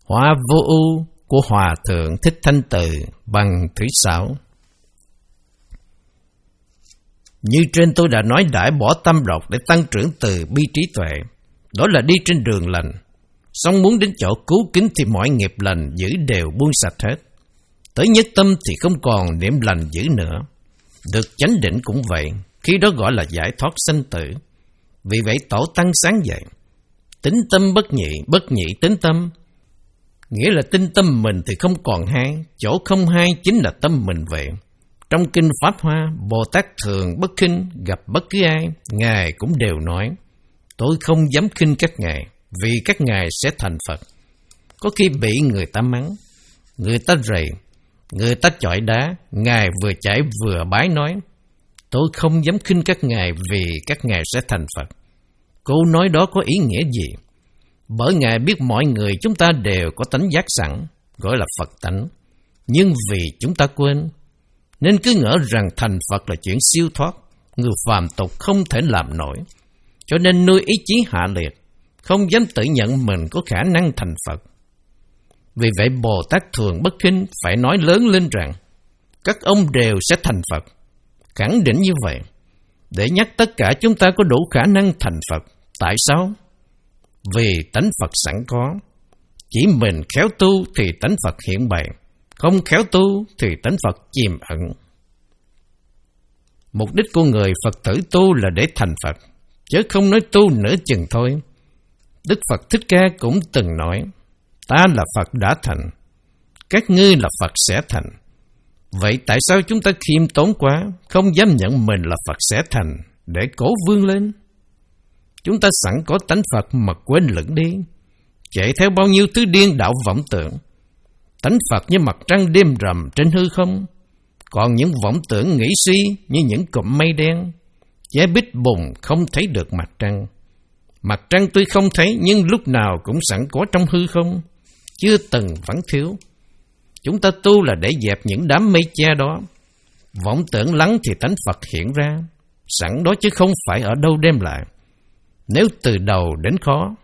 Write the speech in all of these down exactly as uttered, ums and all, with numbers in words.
Hóa vô ưu của Hòa Thượng Thích Thanh Từ bằng thứ sáu. Như trên tôi đã nói, đã bỏ tâm độc để tăng trưởng từ bi trí tuệ. Đó là đi trên đường lành. Song muốn đến chỗ cứu kính thì mọi nghiệp lành dữ đều buông sạch hết. Tới nhất tâm thì không còn niệm lành dữ nữa. Được chánh định cũng vậy, khi đó gọi là giải thoát sanh tử. Vì vậy Tổ Tăng sáng dạy, tính tâm bất nhị, bất nhị tính tâm. Nghĩa là tinh tâm mình thì không còn hai, chỗ không hai chính là tâm mình vậy. Trong Kinh Pháp Hoa, Bồ Tát thường bất khinh, gặp bất cứ ai, Ngài cũng đều nói, tôi không dám khinh các ngài, vì các ngài sẽ thành Phật. Có khi bị người ta mắng, người ta rầy, người ta chọi đá, Ngài vừa chảy vừa bái nói, tôi không dám khinh các ngài vì các ngài sẽ thành Phật. Câu nói đó có ý nghĩa gì? Bởi Ngài biết mọi người chúng ta đều có tánh giác sẵn, gọi là Phật tánh. Nhưng vì chúng ta quên, nên cứ ngỡ rằng thành Phật là chuyện siêu thoát, người phàm tục không thể làm nổi. Cho nên nuôi ý chí hạ liệt, không dám tự nhận mình có khả năng thành Phật. Vì vậy Bồ Tát thường bất khinh phải nói lớn lên rằng, các ông đều sẽ thành Phật. Khẳng định như vậy, để nhắc tất cả chúng ta có đủ khả năng thành Phật. Tại sao? Vì tánh Phật sẵn có. Chỉ mình khéo tu thì tánh Phật hiện bày, không khéo tu thì tánh Phật chìm ẩn. Mục đích của người Phật tử tu là để thành Phật, chứ không nói tu nửa chừng thôi. Đức Phật Thích Ca cũng từng nói, ta là Phật đã thành, các ngươi là Phật sẽ thành. Vậy tại sao chúng ta khiêm tốn quá, không dám nhận mình là Phật sẽ thành, để cổ vươn lên? Chúng ta sẵn có tánh Phật mà quên lẫn đi, chạy theo bao nhiêu thứ điên đạo vọng tưởng. Tánh Phật như mặt trăng đêm rằm trên hư không, còn những vọng tưởng nghĩ suy như những cụm mây đen, che bít bùng không thấy được mặt trăng. Mặt trăng tuy không thấy nhưng lúc nào cũng sẵn có trong hư không, chưa từng vắng thiếu. Chúng ta tu là để dẹp những đám mây che đó. Vọng tưởng lắng thì tánh Phật hiện ra, sẵn đó chứ không phải ở đâu đem lại. Nếu từ đầu đến khó,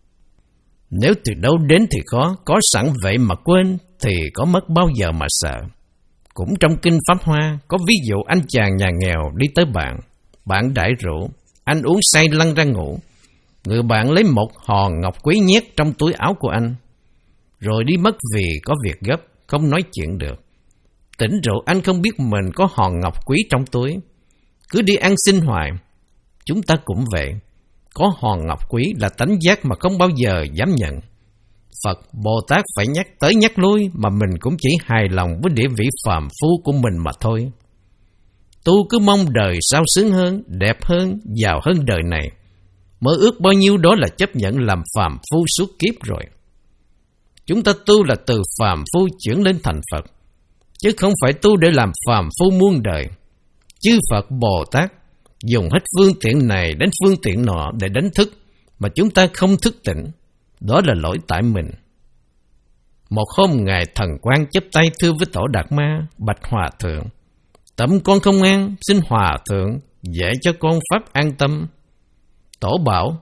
nếu từ đâu đến thì khó, có sẵn vậy mà quên thì có mất bao giờ mà sợ. Cũng trong Kinh Pháp Hoa có ví dụ anh chàng nhà nghèo đi tới bạn, bạn đãi rượu, anh uống say lăn ra ngủ. Người bạn lấy một hòn ngọc quý nhét trong túi áo của anh, rồi đi mất vì có việc gấp, không nói chuyện được. Tỉnh rượu anh không biết mình có hòn ngọc quý trong túi, cứ đi ăn xin hoài. Chúng ta cũng vậy, có hòn ngọc quý là tánh giác mà không bao giờ dám nhận. Phật, Bồ Tát phải nhắc tới nhắc lui mà mình cũng chỉ hài lòng với địa vị phàm phu của mình mà thôi. Tu cứ mong đời sao sướng hơn, đẹp hơn, giàu hơn đời này. Mơ ước bao nhiêu đó là chấp nhận làm phàm phu suốt kiếp rồi. Chúng ta tu là từ phàm phu chuyển lên thành Phật, chứ không phải tu để làm phàm phu muôn đời. Chư Phật Bồ Tát dùng hết phương tiện này đến phương tiện nọ để đánh thức, mà chúng ta không thức tỉnh. Đó là lỗi tại mình. Một hôm Ngài Thần Quang chắp tay thưa với Tổ Đạt Ma, bạch Hòa Thượng, tâm con không an, xin Hòa Thượng dạy cho con pháp an tâm. Tổ bảo,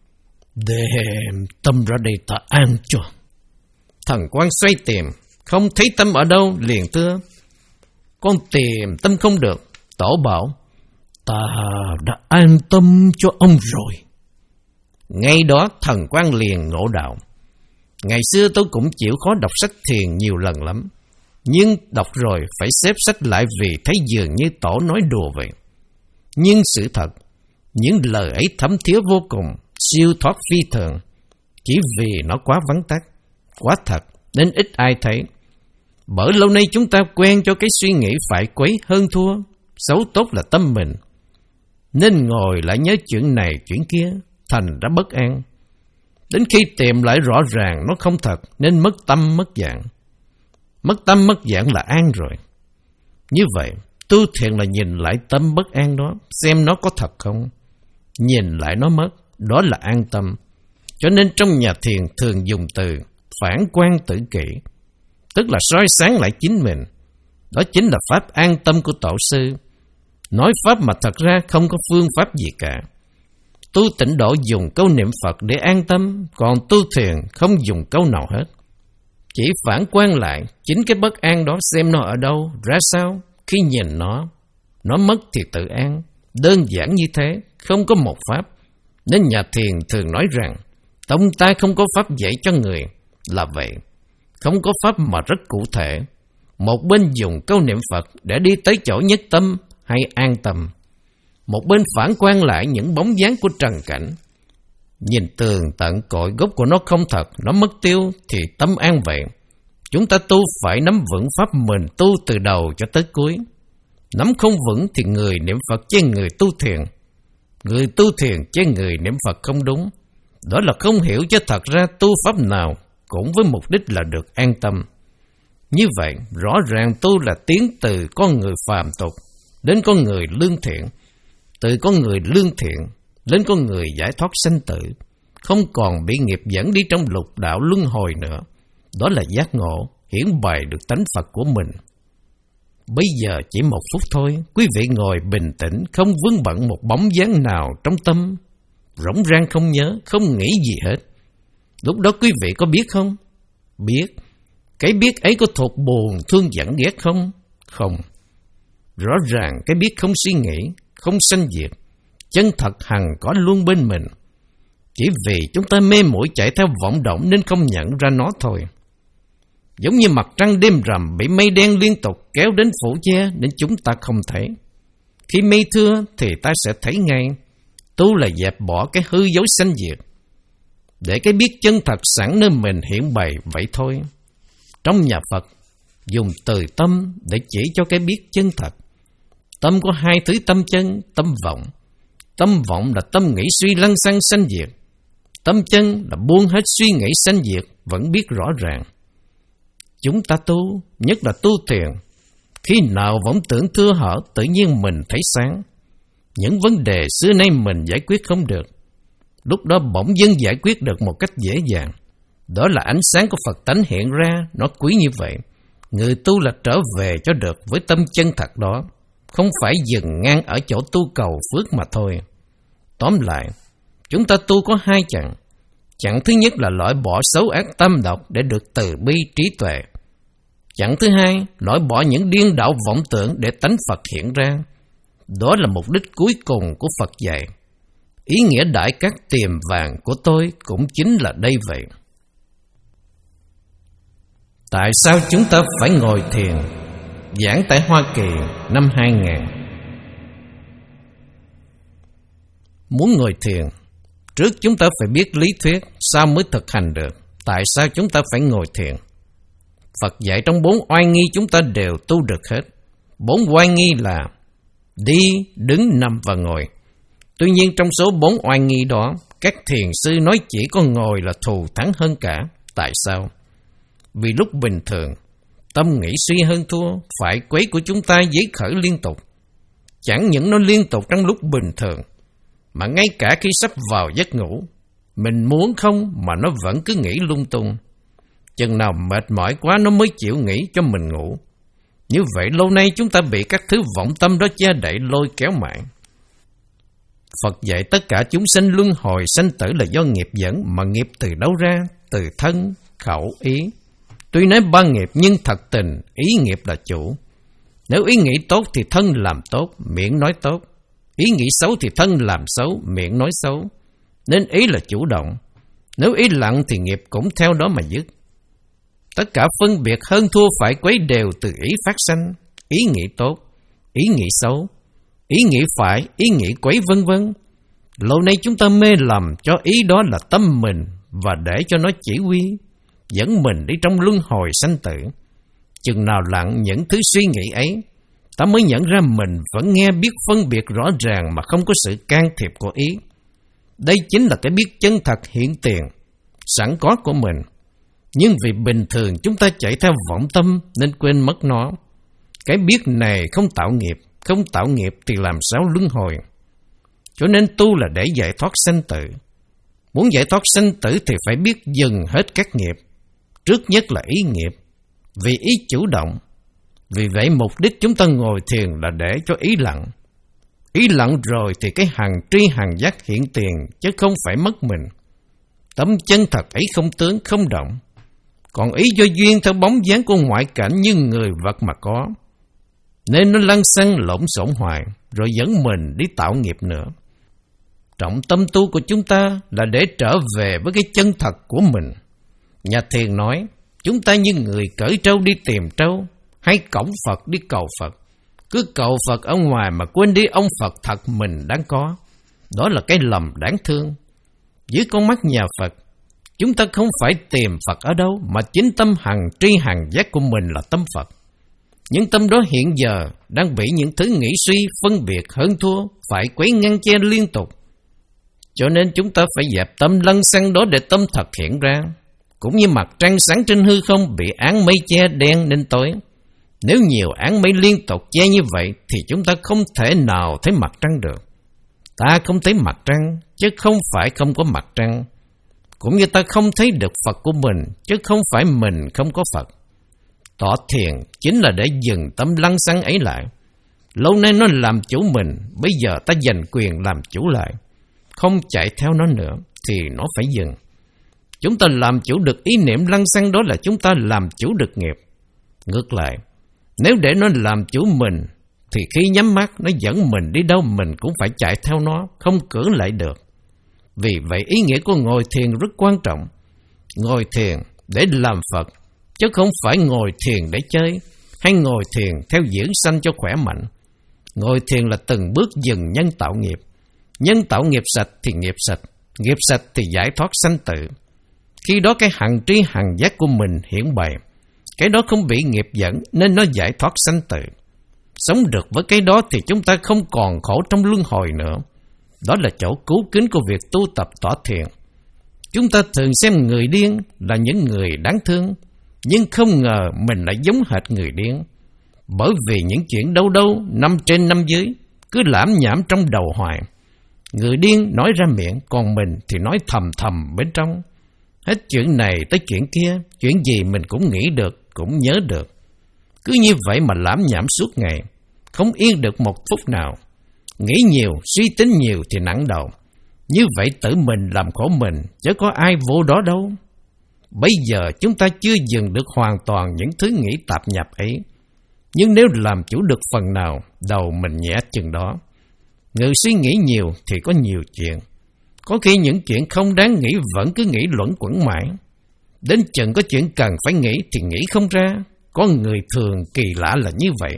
đem tâm ra đây ta an cho. Thần Quang xoay tìm, không thấy tâm ở đâu, liền thưa, con tìm tâm không được. Tổ bảo, ta đã an tâm cho ông rồi. Ngay đó Thần Quang liền ngộ đạo. Ngày xưa tôi cũng chịu khó đọc sách thiền nhiều lần lắm, nhưng đọc rồi phải xếp sách lại vì thấy dường như Tổ nói đùa vậy. Nhưng sự thật, những lời ấy thấm thía vô cùng, siêu thoát phi thường. Chỉ vì nó quá vắn tắt, quá thật nên ít ai thấy. Bởi lâu nay chúng ta quen cho cái suy nghĩ phải quấy hơn thua, xấu tốt là tâm mình, nên ngồi lại nhớ chuyện này chuyện kia, thành ra bất an. Đến khi tìm lại rõ ràng nó không thật, nên mất tâm mất dạng. Mất tâm mất dạng là an rồi. Như vậy, tu thiền là nhìn lại tâm bất an đó, xem nó có thật không. Nhìn lại nó mất, đó là an tâm. Cho nên trong nhà thiền thường dùng từ phản quan tự kỷ, tức là soi sáng lại chính mình. Đó chính là pháp an tâm của Tổ sư. Nói pháp mà thật ra không có phương pháp gì cả. Tu tịnh độ dùng câu niệm Phật để an tâm, còn tu thiền không dùng câu nào hết. Chỉ phản quan lại chính cái bất an đó xem nó ở đâu, ra sao. Khi nhìn nó, nó mất thì tự an. Đơn giản như thế, không có một pháp. Nên nhà thiền thường nói rằng tông ta không có pháp dạy cho người. Là vậy, không có pháp mà rất cụ thể. Một bên dùng câu niệm Phật để đi tới chỗ nhất tâm hay an tâm, một bên phản quan lại những bóng dáng của trần cảnh. Nhìn tường tận cội gốc của nó không thật, nó mất tiêu thì tâm an vậy. Chúng ta tu phải nắm vững pháp mình tu từ đầu cho tới cuối. Nắm không vững thì người niệm Phật chê người tu thiền, người tu thiền chê người niệm Phật không đúng. Đó là không hiểu cho thật ra tu pháp nào cũng với mục đích là được an tâm. Như vậy, rõ ràng tu là tiến từ con người phàm tục đến con người lương thiện, từ con người lương thiện đến con người giải thoát sanh tử, không còn bị nghiệp dẫn đi trong lục đạo luân hồi nữa. Đó là giác ngộ, hiển bày được tánh Phật của mình. Bây giờ chỉ một phút thôi, quý vị ngồi bình tĩnh, không vướng bận một bóng dáng nào trong tâm, rỗng rang không nhớ, không nghĩ gì hết. Lúc đó quý vị có biết không? Biết. Cái biết ấy có thuộc buồn, thương giận ghét không? Không. Rõ ràng cái biết không suy nghĩ, không sanh diệt, chân thật hằng có luôn bên mình. Chỉ vì chúng ta mê muội chạy theo vọng động nên không nhận ra nó thôi. Giống như mặt trăng đêm rằm bị mây đen liên tục kéo đến phủ che nên chúng ta không thấy. Khi mây thưa thì ta sẽ thấy ngay. Tu là dẹp bỏ cái hư dối sanh diệt, để cái biết chân thật sẵn nơi mình hiển bày vậy thôi. Trong nhà Phật, dùng từ tâm để chỉ cho cái biết chân thật. Tâm có hai thứ tâm chân, tâm vọng. Tâm vọng là tâm nghĩ suy lăng xăng sanh diệt. Tâm chân là buông hết suy nghĩ sanh diệt, vẫn biết rõ ràng. Chúng ta tu, nhất là tu thiền, khi nào vọng tưởng thưa hở, tự nhiên mình thấy sáng. Những vấn đề xưa nay mình giải quyết không được, lúc đó bỗng dưng giải quyết được một cách dễ dàng. Đó là ánh sáng của Phật tánh hiện ra, nó quý như vậy. Người tu là trở về cho được với tâm chân thật đó, không phải dừng ngang ở chỗ tu cầu phước mà thôi. Tóm lại, chúng ta tu có hai chặng. Chặng thứ nhất là loại bỏ xấu ác tâm độc để được từ bi trí tuệ. Chặng thứ hai, loại bỏ những điên đảo vọng tưởng để tánh Phật hiện ra. Đó là mục đích cuối cùng của Phật dạy. Ý nghĩa đại các tiềm vàng của tôi cũng chính là đây vậy. Tại sao chúng ta phải ngồi thiền? Giảng tại Hoa Kỳ năm hai không không không. Muốn ngồi thiền, trước chúng ta phải biết lý thuyết, sao mới thực hành được. Tại sao chúng ta phải ngồi thiền? Phật dạy trong bốn oai nghi chúng ta đều tu được hết. Bốn oai nghi là đi, đứng, nằm và ngồi. Tuy nhiên trong số bốn oai nghi đó, các thiền sư nói chỉ có ngồi là thù thắng hơn cả. Tại sao? Vì lúc bình thường, tâm nghĩ suy hơn thua, phải quấy của chúng ta giấy khởi liên tục. Chẳng những nó liên tục trong lúc bình thường, mà ngay cả khi sắp vào giấc ngủ, mình muốn không mà nó vẫn cứ nghĩ lung tung. Chừng nào mệt mỏi quá nó mới chịu nghĩ cho mình ngủ. Như vậy lâu nay chúng ta bị các thứ vọng tâm đó che đậy lôi kéo mạng. Phật dạy tất cả chúng sinh luân hồi sanh tử là do nghiệp dẫn, mà nghiệp từ đâu ra? Từ thân, khẩu, ý. Tuy nói ba nghiệp nhưng thật tình ý nghiệp là chủ. Nếu ý nghĩ tốt thì thân làm tốt, miệng nói tốt. Ý nghĩ xấu thì thân làm xấu, miệng nói xấu. Nên ý là chủ động. Nếu ý lặng thì nghiệp cũng theo đó mà dứt. Tất cả phân biệt hơn thua phải quấy đều từ ý phát sanh. Ý nghĩ tốt, ý nghĩ xấu, ý nghĩ phải, ý nghĩ quấy vân vân. Lâu nay chúng ta mê lầm cho ý đó là tâm mình, và để cho nó chỉ huy, dẫn mình đi trong luân hồi sanh tử. Chừng nào lặng những thứ suy nghĩ ấy, ta mới nhận ra mình vẫn nghe biết phân biệt rõ ràng mà không có sự can thiệp của ý. Đây chính là cái biết chân thật hiện tiền, sẵn có của mình. Nhưng vì bình thường chúng ta chạy theo vọng tâm nên quên mất nó. Cái biết này không tạo nghiệp, không tạo nghiệp thì làm sao luân hồi. Cho nên tu là để giải thoát sanh tử. Muốn giải thoát sanh tử thì phải biết dừng hết các nghiệp. Trước nhất là ý nghiệp, vì ý chủ động. Vì vậy mục đích chúng ta ngồi thiền là để cho ý lặng. Ý lặng rồi thì cái hằng tri hằng giác hiện tiền, chứ không phải mất mình. Tâm chân thật ấy không tướng, không động. còn ý do duyên theo bóng dáng của ngoại cảnh như người vật mà có. Nên nó lăng xăng lộn xộn hoài, rồi dẫn mình đi tạo nghiệp nữa. Trọng tâm tu của chúng ta là để trở về với cái chân thật của mình. Nhà thiền nói, chúng ta như người cởi trâu đi tìm trâu, hay cổng Phật đi cầu Phật. Cứ cầu Phật ở ngoài mà quên đi ông Phật thật mình đáng có. Đó là cái lầm đáng thương. Dưới con mắt nhà Phật, chúng ta không phải tìm Phật ở đâu, mà chính tâm hằng tri hằng giác của mình là tâm Phật. Những tâm đó hiện giờ đang bị những thứ nghĩ suy, phân biệt, hơn thua, phải quấy ngăn che liên tục. Cho nên chúng ta phải dẹp tâm lăng xăng đó để tâm thật hiện ra. Cũng như mặt trăng sáng trên hư không bị áng mây che đen nên tối. Nếu nhiều áng mây liên tục che như vậy thì chúng ta không thể nào thấy mặt trăng được. Ta không thấy mặt trăng, chứ không phải không có mặt trăng. Cũng như ta không thấy được Phật của mình, chứ không phải mình không có Phật. Tọa thiền chính là để dừng tâm lăng xăng ấy lại. Lâu nay nó làm chủ mình, bây giờ ta giành quyền làm chủ lại. Không chạy theo nó nữa thì nó phải dừng. Chúng ta làm chủ được ý niệm lăng xăng, đó là chúng ta làm chủ được nghiệp. Ngược lại, nếu để nó làm chủ mình thì khi nhắm mắt nó dẫn mình đi đâu mình cũng phải chạy theo nó, không cưỡng lại được. Vì vậy ý nghĩa của ngồi thiền rất quan trọng. Ngồi thiền để làm Phật, chứ không phải ngồi thiền để chơi, hay ngồi thiền theo dưỡng sanh cho khỏe mạnh. Ngồi thiền là từng bước dừng nhân tạo nghiệp. Nhân tạo nghiệp sạch thì nghiệp sạch, nghiệp sạch thì giải thoát sanh tử. Khi đó cái hằng tri hằng giác của mình hiển bày. Cái đó không bị nghiệp dẫn nên nó giải thoát sanh tử. Sống được với cái đó thì chúng ta không còn khổ trong luân hồi nữa. Đó là chỗ cứu kính của việc tu tập tọa thiền. Chúng ta thường xem người điên là những người đáng thương, nhưng không ngờ mình lại giống hệt người điên. Bởi vì những chuyện đâu đâu, năm trên năm dưới, cứ lãm nhảm trong đầu hoài. Người điên nói ra miệng, còn mình thì nói thầm thầm bên trong. Hết chuyện này tới chuyện kia, chuyện gì mình cũng nghĩ được, cũng nhớ được. Cứ như vậy mà lãm nhảm suốt ngày, không yên được một phút nào. Nghĩ nhiều, suy tính nhiều thì nặng đầu. Như vậy tự mình làm khổ mình, chứ có ai vô đó đâu. Bây giờ chúng ta chưa dừng được hoàn toàn những thứ nghĩ tạp nhập ấy. Nhưng nếu làm chủ được phần nào, đầu mình nhẹ chừng đó. Người suy nghĩ nhiều thì có nhiều chuyện. Có khi những chuyện không đáng nghĩ vẫn cứ nghĩ luẩn quẩn mãi. Đến chừng có chuyện cần phải nghĩ thì nghĩ không ra. Có người thường kỳ lạ là như vậy.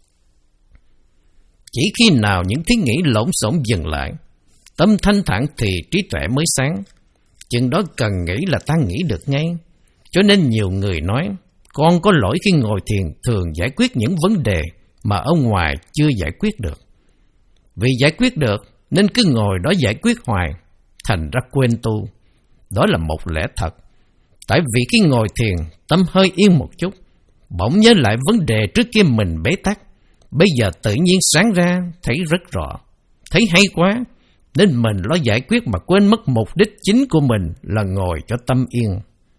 Chỉ khi nào những thứ nghĩ lộn xộn dừng lại, tâm thanh thản thì trí tuệ mới sáng. Chừng đó cần nghĩ là ta nghĩ được ngay. Cho nên nhiều người nói, con có lỗi khi ngồi thiền thường giải quyết những vấn đề mà ở ngoài chưa giải quyết được. Vì giải quyết được nên cứ ngồi đó giải quyết hoài, thành ra quên tu. Đó là một lẽ thật. Tại vì khi ngồi thiền, tâm hơi yên một chút, bỗng nhớ lại vấn đề trước kia mình bế tắc. Bây giờ tự nhiên sáng ra, thấy rất rõ. Thấy hay quá, nên mình lo giải quyết mà quên mất mục đích chính của mình là ngồi cho tâm yên.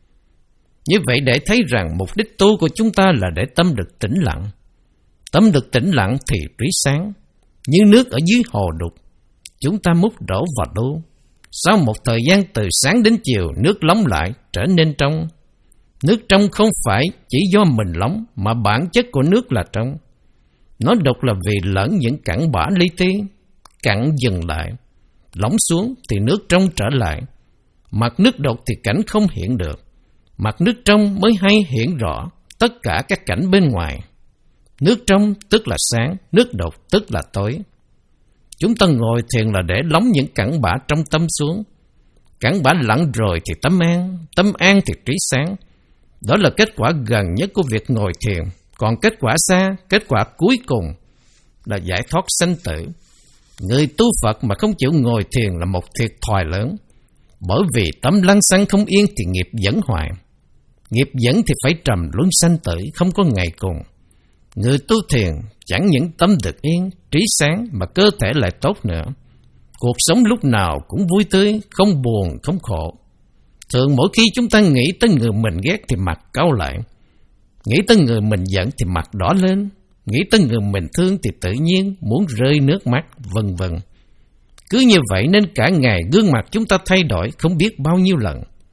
Như vậy để thấy rằng mục đích tu của chúng ta là để tâm được tĩnh lặng. Tâm được tĩnh lặng thì trí sáng. Như nước ở dưới hồ đục, chúng ta múc đổ vào đu. Sau một thời gian từ sáng đến chiều, nước lóng lại trở nên trong. Nước trong không phải chỉ do mình lóng, mà bản chất của nước là trong. Nó đục là vì lẫn những cặn bã li ti. Cặn dừng lại, lóng xuống thì nước trong trở lại. Mặt nước đục thì cảnh không hiện được. Mặt nước trong mới hay hiện rõ tất cả các cảnh bên ngoài. Nước trong tức là sáng, nước đục tức là tối. Chúng ta ngồi thiền là để lóng những cặn bã trong tâm xuống. Cặn bã lặng rồi thì tâm an, tâm an thì trí sáng. Đó là kết quả gần nhất của việc ngồi thiền. Còn kết quả xa, kết quả cuối cùng là giải thoát sanh tử. Người tu Phật mà không chịu ngồi thiền là một thiệt thòi lớn. Bởi vì tâm lăng xăng không yên thì nghiệp dẫn hoài. Nghiệp dẫn thì phải trầm luân sanh tử, không có ngày cùng. Người tu thiền chẳng những tâm được yên, trí sáng mà cơ thể lại tốt nữa. Cuộc sống lúc nào cũng vui tươi, không buồn, không khổ. Thường mỗi khi chúng ta nghĩ tới người mình ghét thì mặt cau lại. Nghĩ tới người mình giận thì mặt đỏ lên. Nghĩ tới người mình thương thì tự nhiên muốn rơi nước mắt, vân vân. Cứ như vậy nên cả ngày gương mặt chúng ta thay đổi không biết bao nhiêu lần.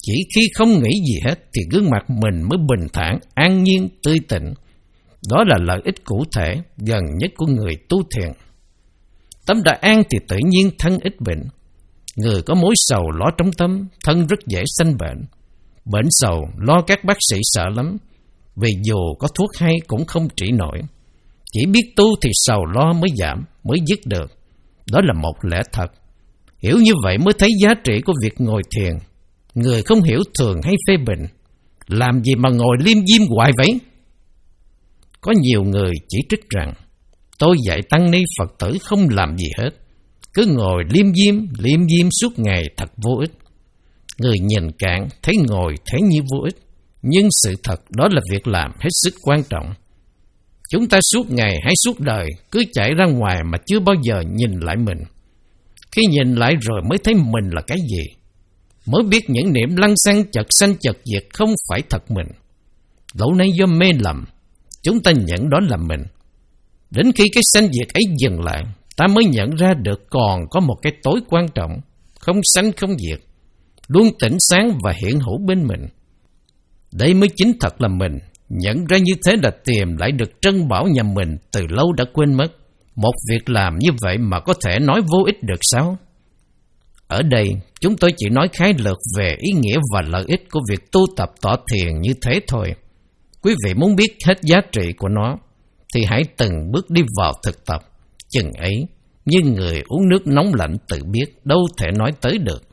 Chỉ khi không nghĩ gì hết thì gương mặt mình mới bình thản, an nhiên, tươi tỉnh. Đó là lợi ích cụ thể gần nhất của người tu thiền. Tâm đã an thì tự nhiên thân ít bệnh. Người có mối sầu lo trong tâm, thân rất dễ sanh bệnh. Bệnh sầu lo các bác sĩ sợ lắm, vì dù có thuốc hay cũng không trị nổi. Chỉ biết tu thì sầu lo mới giảm, mới dứt được. Đó là một lẽ thật. Hiểu như vậy mới thấy giá trị của việc ngồi thiền. Người không hiểu thường hay phê bình. Làm gì mà ngồi liêm diêm hoài vậy? Có nhiều người chỉ trích rằng tôi dạy tăng ni Phật tử không làm gì hết, cứ ngồi liêm diêm, liêm diêm suốt ngày thật vô ích. Người nhìn cạn thấy ngồi thế như vô ích, nhưng sự thật đó là việc làm hết sức quan trọng. Chúng ta suốt ngày hay suốt đời cứ chạy ra ngoài mà chưa bao giờ nhìn lại mình. Khi nhìn lại rồi mới thấy mình là cái gì, mới biết những niệm lăng xăng chật sanh chật diệt không phải thật mình. Lâu nay do mê lầm, chúng ta nhận đó là mình. Đến khi cái sanh diệt ấy dừng lại, ta mới nhận ra được còn có một cái tối quan trọng, không sanh không diệt, luôn tỉnh sáng và hiện hữu bên mình. Đây mới chính thật là mình. Nhận ra như thế là tìm lại được trân bảo nhà mình từ lâu đã quên mất. Một việc làm như vậy mà có thể nói vô ích được sao? Ở đây, chúng tôi chỉ nói khái lược về ý nghĩa và lợi ích của việc tu tập tọa thiền như thế thôi. Quý vị muốn biết hết giá trị của nó, thì hãy từng bước đi vào thực tập. Chừng ấy, như người uống nước nóng lạnh tự biết, đâu thể nói tới được.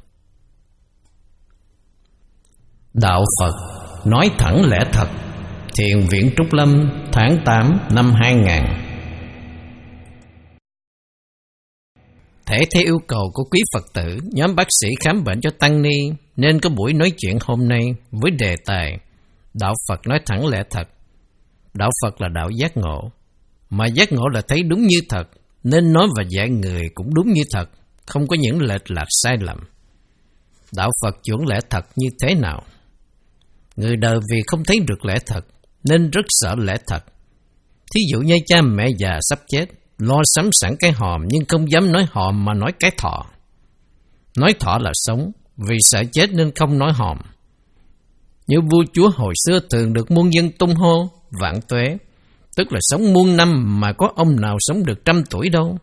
Đạo Phật nói thẳng lẽ thật. Thiền viện Trúc Lâm, tháng tám năm hai nghìn. Thể theo yêu cầu của quý Phật tử, nhóm bác sĩ khám bệnh cho tăng ni nên có buổi nói chuyện hôm nay với đề tài Đạo Phật nói thẳng lẽ thật. Đạo Phật là đạo giác ngộ, mà giác ngộ là thấy đúng như thật, nên nói và dạy người cũng đúng như thật, không có những lệch lạc sai lầm. Đạo Phật chuẩn lẽ thật như thế nào? Người đời vì không thấy được lẽ thật nên rất sợ lẽ thật. Thí dụ như cha mẹ già sắp chết, lo sắm sẵn cái hòm nhưng không dám nói hòm mà nói cái thọ. Nói thọ là sống, vì sợ chết nên không nói hòm. Như vua chúa hồi xưa thường được muôn dân tung hô vạn tuế, tức là sống muôn năm mà có ông nào sống được trăm tuổi đâu.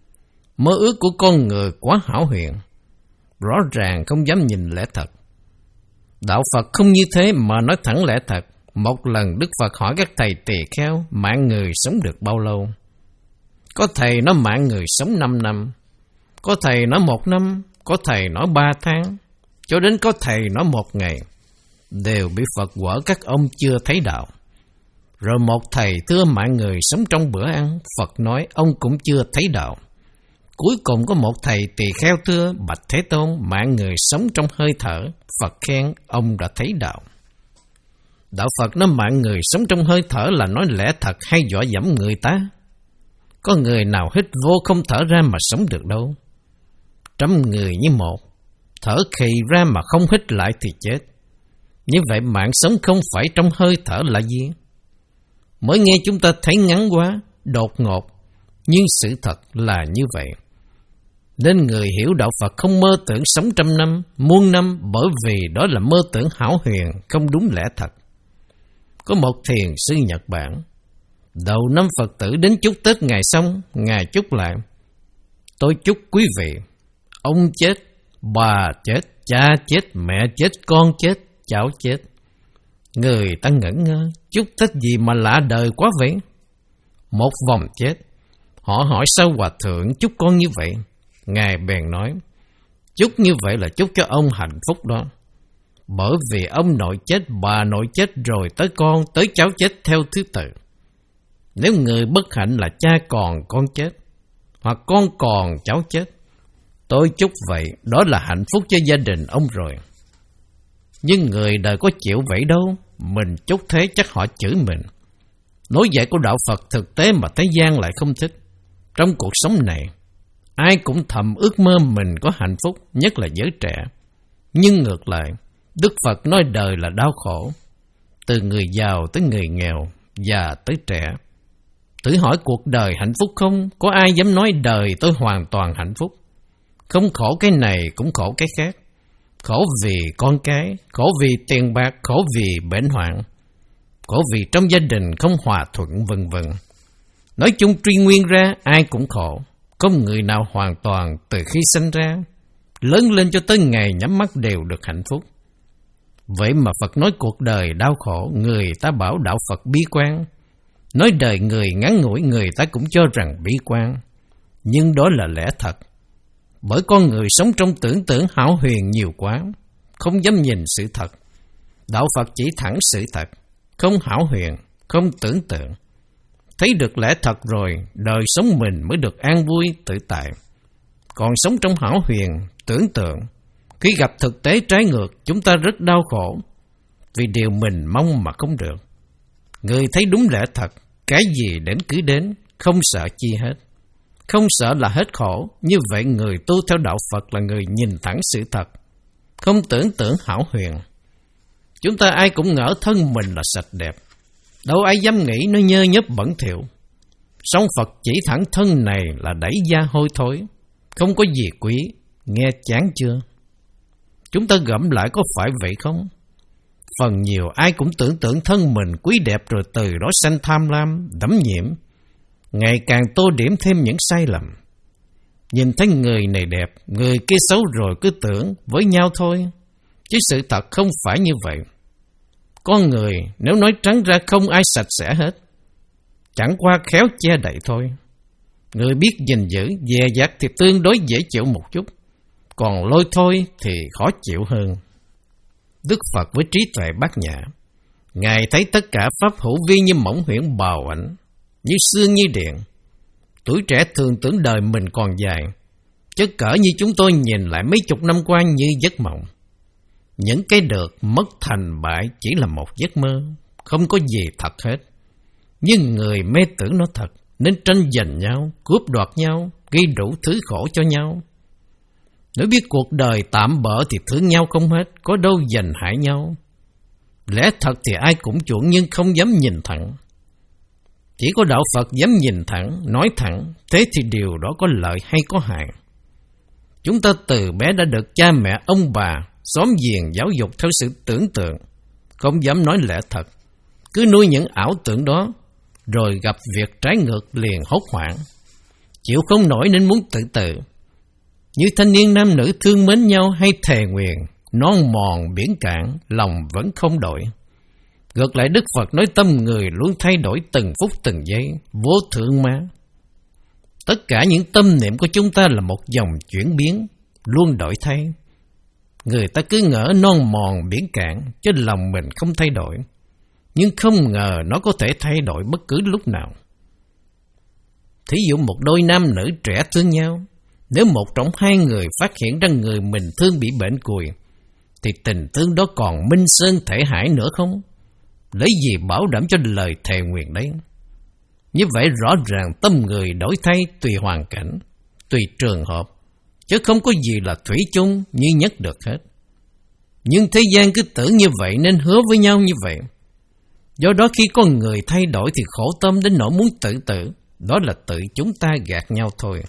Mơ ước của con người quá hão huyền, rõ ràng không dám nhìn lẽ thật. Đạo Phật không như thế mà nói thẳng lẽ thật. Một lần Đức Phật hỏi các thầy tỳ kheo mạng người sống được bao lâu. Có thầy nói mạng người sống năm năm, có thầy nói một năm, có thầy nói ba tháng, cho đến có thầy nói một ngày. Đều bị Phật quở các ông chưa thấy đạo. Rồi một thầy thưa mạng người sống trong bữa ăn, Phật nói ông cũng chưa thấy đạo. Cuối cùng có một thầy tỳ kheo thưa bạch Thế Tôn, mạng người sống trong hơi thở, Phật khen ông đã thấy đạo. Đạo Phật nói mạng người sống trong hơi thở là nói lẽ thật hay dọa dẫm người ta? Có người nào hít vô không thở ra mà sống được đâu. Trăm người như một, thở khì ra mà không hít lại thì chết. Như vậy mạng sống không phải trong hơi thở là gì? Mới nghe chúng ta thấy ngắn quá, đột ngột, nhưng sự thật là như vậy. Nên người hiểu đạo Phật không mơ tưởng sống trăm năm, muôn năm, bởi vì đó là mơ tưởng hão huyền, không đúng lẽ thật. Có một thiền sư Nhật Bản, đầu năm Phật tử đến chúc Tết Ngài xong, Ngài chúc lại: tôi chúc quý vị, ông chết, bà chết, cha chết, mẹ chết, con chết, cháu chết. Người ta ngẩn ngơ, chúc Tết gì mà lạ đời quá vậy? Một vòng chết. Họ hỏi sao Hòa Thượng chúc con như vậy? Ngài bèn nói: chúc như vậy là chúc cho ông hạnh phúc đó. Bởi vì ông nội chết, bà nội chết, rồi tới con, tới cháu chết theo thứ tự. Nếu người bất hạnh là cha còn con chết, hoặc con còn cháu chết, tôi chúc vậy, đó là hạnh phúc cho gia đình ông rồi. Nhưng người đời có chịu vậy đâu, mình chúc thế chắc họ chửi mình. Lối dạy của đạo Phật thực tế mà thế gian lại không thích. Trong cuộc sống này, ai cũng thầm ước mơ mình có hạnh phúc, nhất là giới trẻ. Nhưng ngược lại, Đức Phật nói đời là đau khổ, từ người giàu tới người nghèo, già tới trẻ. Thử hỏi cuộc đời hạnh phúc không? Có ai dám nói đời tôi hoàn toàn hạnh phúc? Không khổ cái này cũng khổ cái khác. khổ vì con cái, khổ vì tiền bạc, khổ vì bệnh hoạn, khổ vì trong gia đình không hòa thuận, vân vân. Nói chung truy nguyên ra ai cũng khổ, không người nào hoàn toàn từ khi sinh ra, lớn lên cho tới ngày nhắm mắt đều được hạnh phúc. Vậy mà Phật nói cuộc đời đau khổ, người ta bảo đạo Phật bi quan. Nói đời người ngắn ngủi, người ta cũng cho rằng bi quan. Nhưng đó là lẽ thật. Bởi con người sống trong tưởng tượng hão huyền nhiều quá, không dám nhìn sự thật. Đạo Phật chỉ thẳng sự thật, không hão huyền, không tưởng tượng. Thấy được lẽ thật rồi, đời sống mình mới được an vui tự tại. Còn sống trong hão huyền, tưởng tượng, khi gặp thực tế trái ngược, chúng ta rất đau khổ, vì điều mình mong mà không được. Người thấy đúng lẽ thật, cái gì đến cứ đến, không sợ chi hết. Không sợ là hết khổ, như vậy người tu theo đạo Phật là người nhìn thẳng sự thật, không tưởng tượng hão huyền. Chúng ta ai cũng ngỡ thân mình là sạch đẹp, đâu ai dám nghĩ nó nhơ nhớp bẩn thỉu. Song Phật chỉ thẳng thân này là đẩy da hôi thối, không có gì quý, nghe chán chưa? Chúng ta gẫm lại có phải vậy không? Phần nhiều ai cũng tưởng tượng thân mình quý đẹp rồi từ đó sanh tham lam, đắm nhiễm, ngày càng tô điểm thêm những sai lầm. Nhìn thấy người này đẹp, người kia xấu rồi cứ tưởng với nhau thôi, chứ sự thật không phải như vậy. Con người nếu nói trắng ra không ai sạch sẽ hết, chẳng qua khéo che đậy thôi. Người biết gìn giữ, dè dặt thì tương đối dễ chịu một chút, còn lôi thôi thì khó chịu hơn. Đức Phật với trí tuệ bát nhã, Ngài thấy tất cả pháp hữu vi như mỏng huyễn bào ảnh, như sương như điện. Tuổi trẻ thường tưởng đời mình còn dài, chứ cỡ như chúng tôi nhìn lại mấy chục năm qua như giấc mộng. Những cái được mất thành bại chỉ là một giấc mơ, không có gì thật hết. Nhưng người mê tưởng nó thật, nên tranh giành nhau, cướp đoạt nhau, gây đủ thứ khổ cho nhau. Nếu biết cuộc đời tạm bợ thì thương nhau không hết, có đâu giành hại nhau. Lẽ thật thì ai cũng chuộng nhưng không dám nhìn thẳng. Chỉ có đạo Phật dám nhìn thẳng, nói thẳng, thế thì điều đó có lợi hay có hại. Chúng ta từ bé đã được cha mẹ, ông bà, xóm giềng giáo dục theo sự tưởng tượng, không dám nói lẽ thật, cứ nuôi những ảo tưởng đó, rồi gặp việc trái ngược liền hốt hoảng, chịu không nổi nên muốn tự tử. Như thanh niên nam nữ thương mến nhau hay thề nguyện, non mòn biển cạn, lòng vẫn không đổi. Ngược lại Đức Phật nói tâm người luôn thay đổi từng phút từng giây, vô thượng mà. Tất cả những tâm niệm của chúng ta là một dòng chuyển biến, luôn đổi thay. Người ta cứ ngỡ non mòn biển cạn, chứ lòng mình không thay đổi. Nhưng không ngờ nó có thể thay đổi bất cứ lúc nào. Thí dụ một đôi nam nữ trẻ thương nhau, nếu một trong hai người phát hiện ra người mình thương bị bệnh cùi, thì tình thương đó còn minh sơn thể hải nữa không? Lấy gì bảo đảm cho lời thề nguyện đấy? Như vậy rõ ràng tâm người đổi thay tùy hoàn cảnh, tùy trường hợp, chứ không có gì là thủy chung như nhất được hết. Nhưng thế gian cứ tưởng như vậy nên hứa với nhau như vậy. Do đó khi con người thay đổi thì khổ tâm đến nỗi muốn tự tử, đó là tự chúng ta gạt nhau thôi.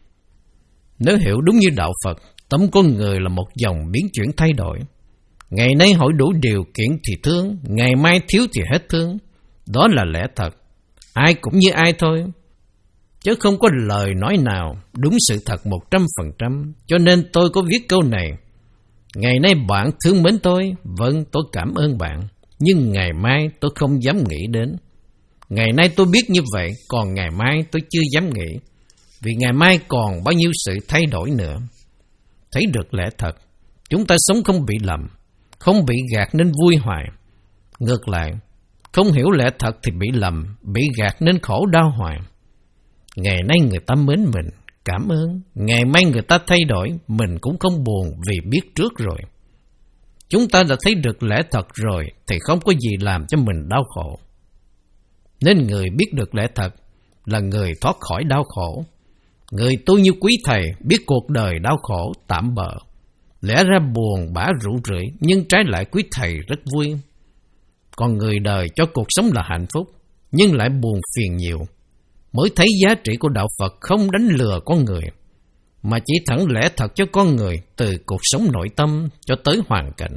Nếu hiểu đúng như đạo Phật, tâm con người là một dòng biến chuyển thay đổi. Ngày nay hỏi đủ điều kiện thì thương, ngày mai thiếu thì hết thương. Đó là lẽ thật, ai cũng như ai thôi. Chứ không có lời nói nào đúng sự thật một trăm phần trăm. Cho nên tôi có viết câu này: ngày nay bạn thương mến tôi, vâng tôi cảm ơn bạn, nhưng ngày mai tôi không dám nghĩ đến. Ngày nay tôi biết như vậy, còn ngày mai tôi chưa dám nghĩ, vì ngày mai còn bao nhiêu sự thay đổi nữa. Thấy được lẽ thật, chúng ta sống không bị lầm, không bị gạt nên vui hoài. Ngược lại, không hiểu lẽ thật thì bị lầm, bị gạt nên khổ đau hoài. Ngày nay người ta mến mình, cảm ơn. Ngày mai người ta thay đổi, mình cũng không buồn vì biết trước rồi. Chúng ta đã thấy được lẽ thật rồi thì không có gì làm cho mình đau khổ. Nên người biết được lẽ thật là người thoát khỏi đau khổ. Người tu như quý thầy biết cuộc đời đau khổ tạm bợ, lẽ ra buồn bã rũ rượi, nhưng trái lại quý thầy rất vui. Còn người đời cho cuộc sống là hạnh phúc, nhưng lại buồn phiền nhiều, mới thấy giá trị của đạo Phật không đánh lừa con người. mà chỉ thẳng lẽ thật cho con người từ cuộc sống nội tâm cho tới hoàn cảnh.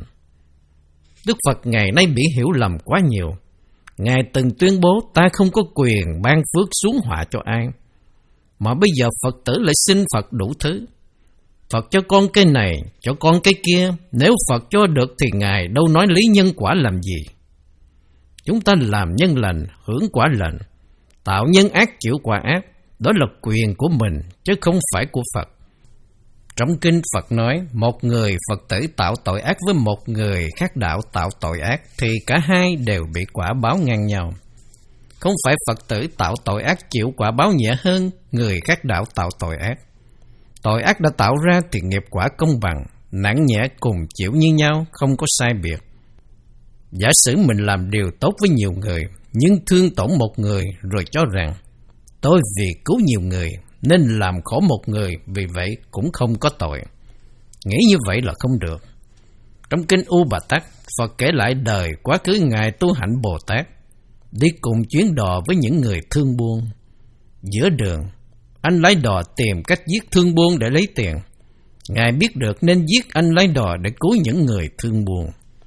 Đức Phật ngày nay bị hiểu lầm quá nhiều. Ngài từng tuyên bố ta không có quyền ban phước xuống họa cho ai, mà bây giờ Phật tử lại xin Phật đủ thứ. Phật cho con cái này, cho con cái kia, nếu Phật cho được thì Ngài đâu nói lý nhân quả làm gì. Chúng ta làm nhân lành, hưởng quả lành, tạo nhân ác chịu quả ác, đó là quyền của mình chứ không phải của Phật. Trong kinh Phật nói, một người Phật tử tạo tội ác với một người khác đạo tạo tội ác thì cả hai đều bị quả báo ngang nhau. Không phải Phật tử tạo tội ác chịu quả báo nhẹ hơn người khác đạo tạo tội ác. Tội ác đã tạo ra thì nghiệp quả công bằng, nặng nhẹ cùng chịu như nhau, không có sai biệt. Giả sử mình làm điều tốt với nhiều người, nhưng thương tổn một người rồi cho rằng tôi vì cứu nhiều người nên làm khổ một người, vì vậy cũng không có tội. Nghĩ như vậy là không được. Trong kinh U Bà Tát, Phật kể lại đời quá khứ Ngài Tu Hạnh Bồ Tát đi cùng chuyến đò với những người thương buôn. Giữa đường, anh lái đò tìm cách giết thương buôn để lấy tiền. Ngài biết được nên giết anh lái đò để cứu những người thương buôn.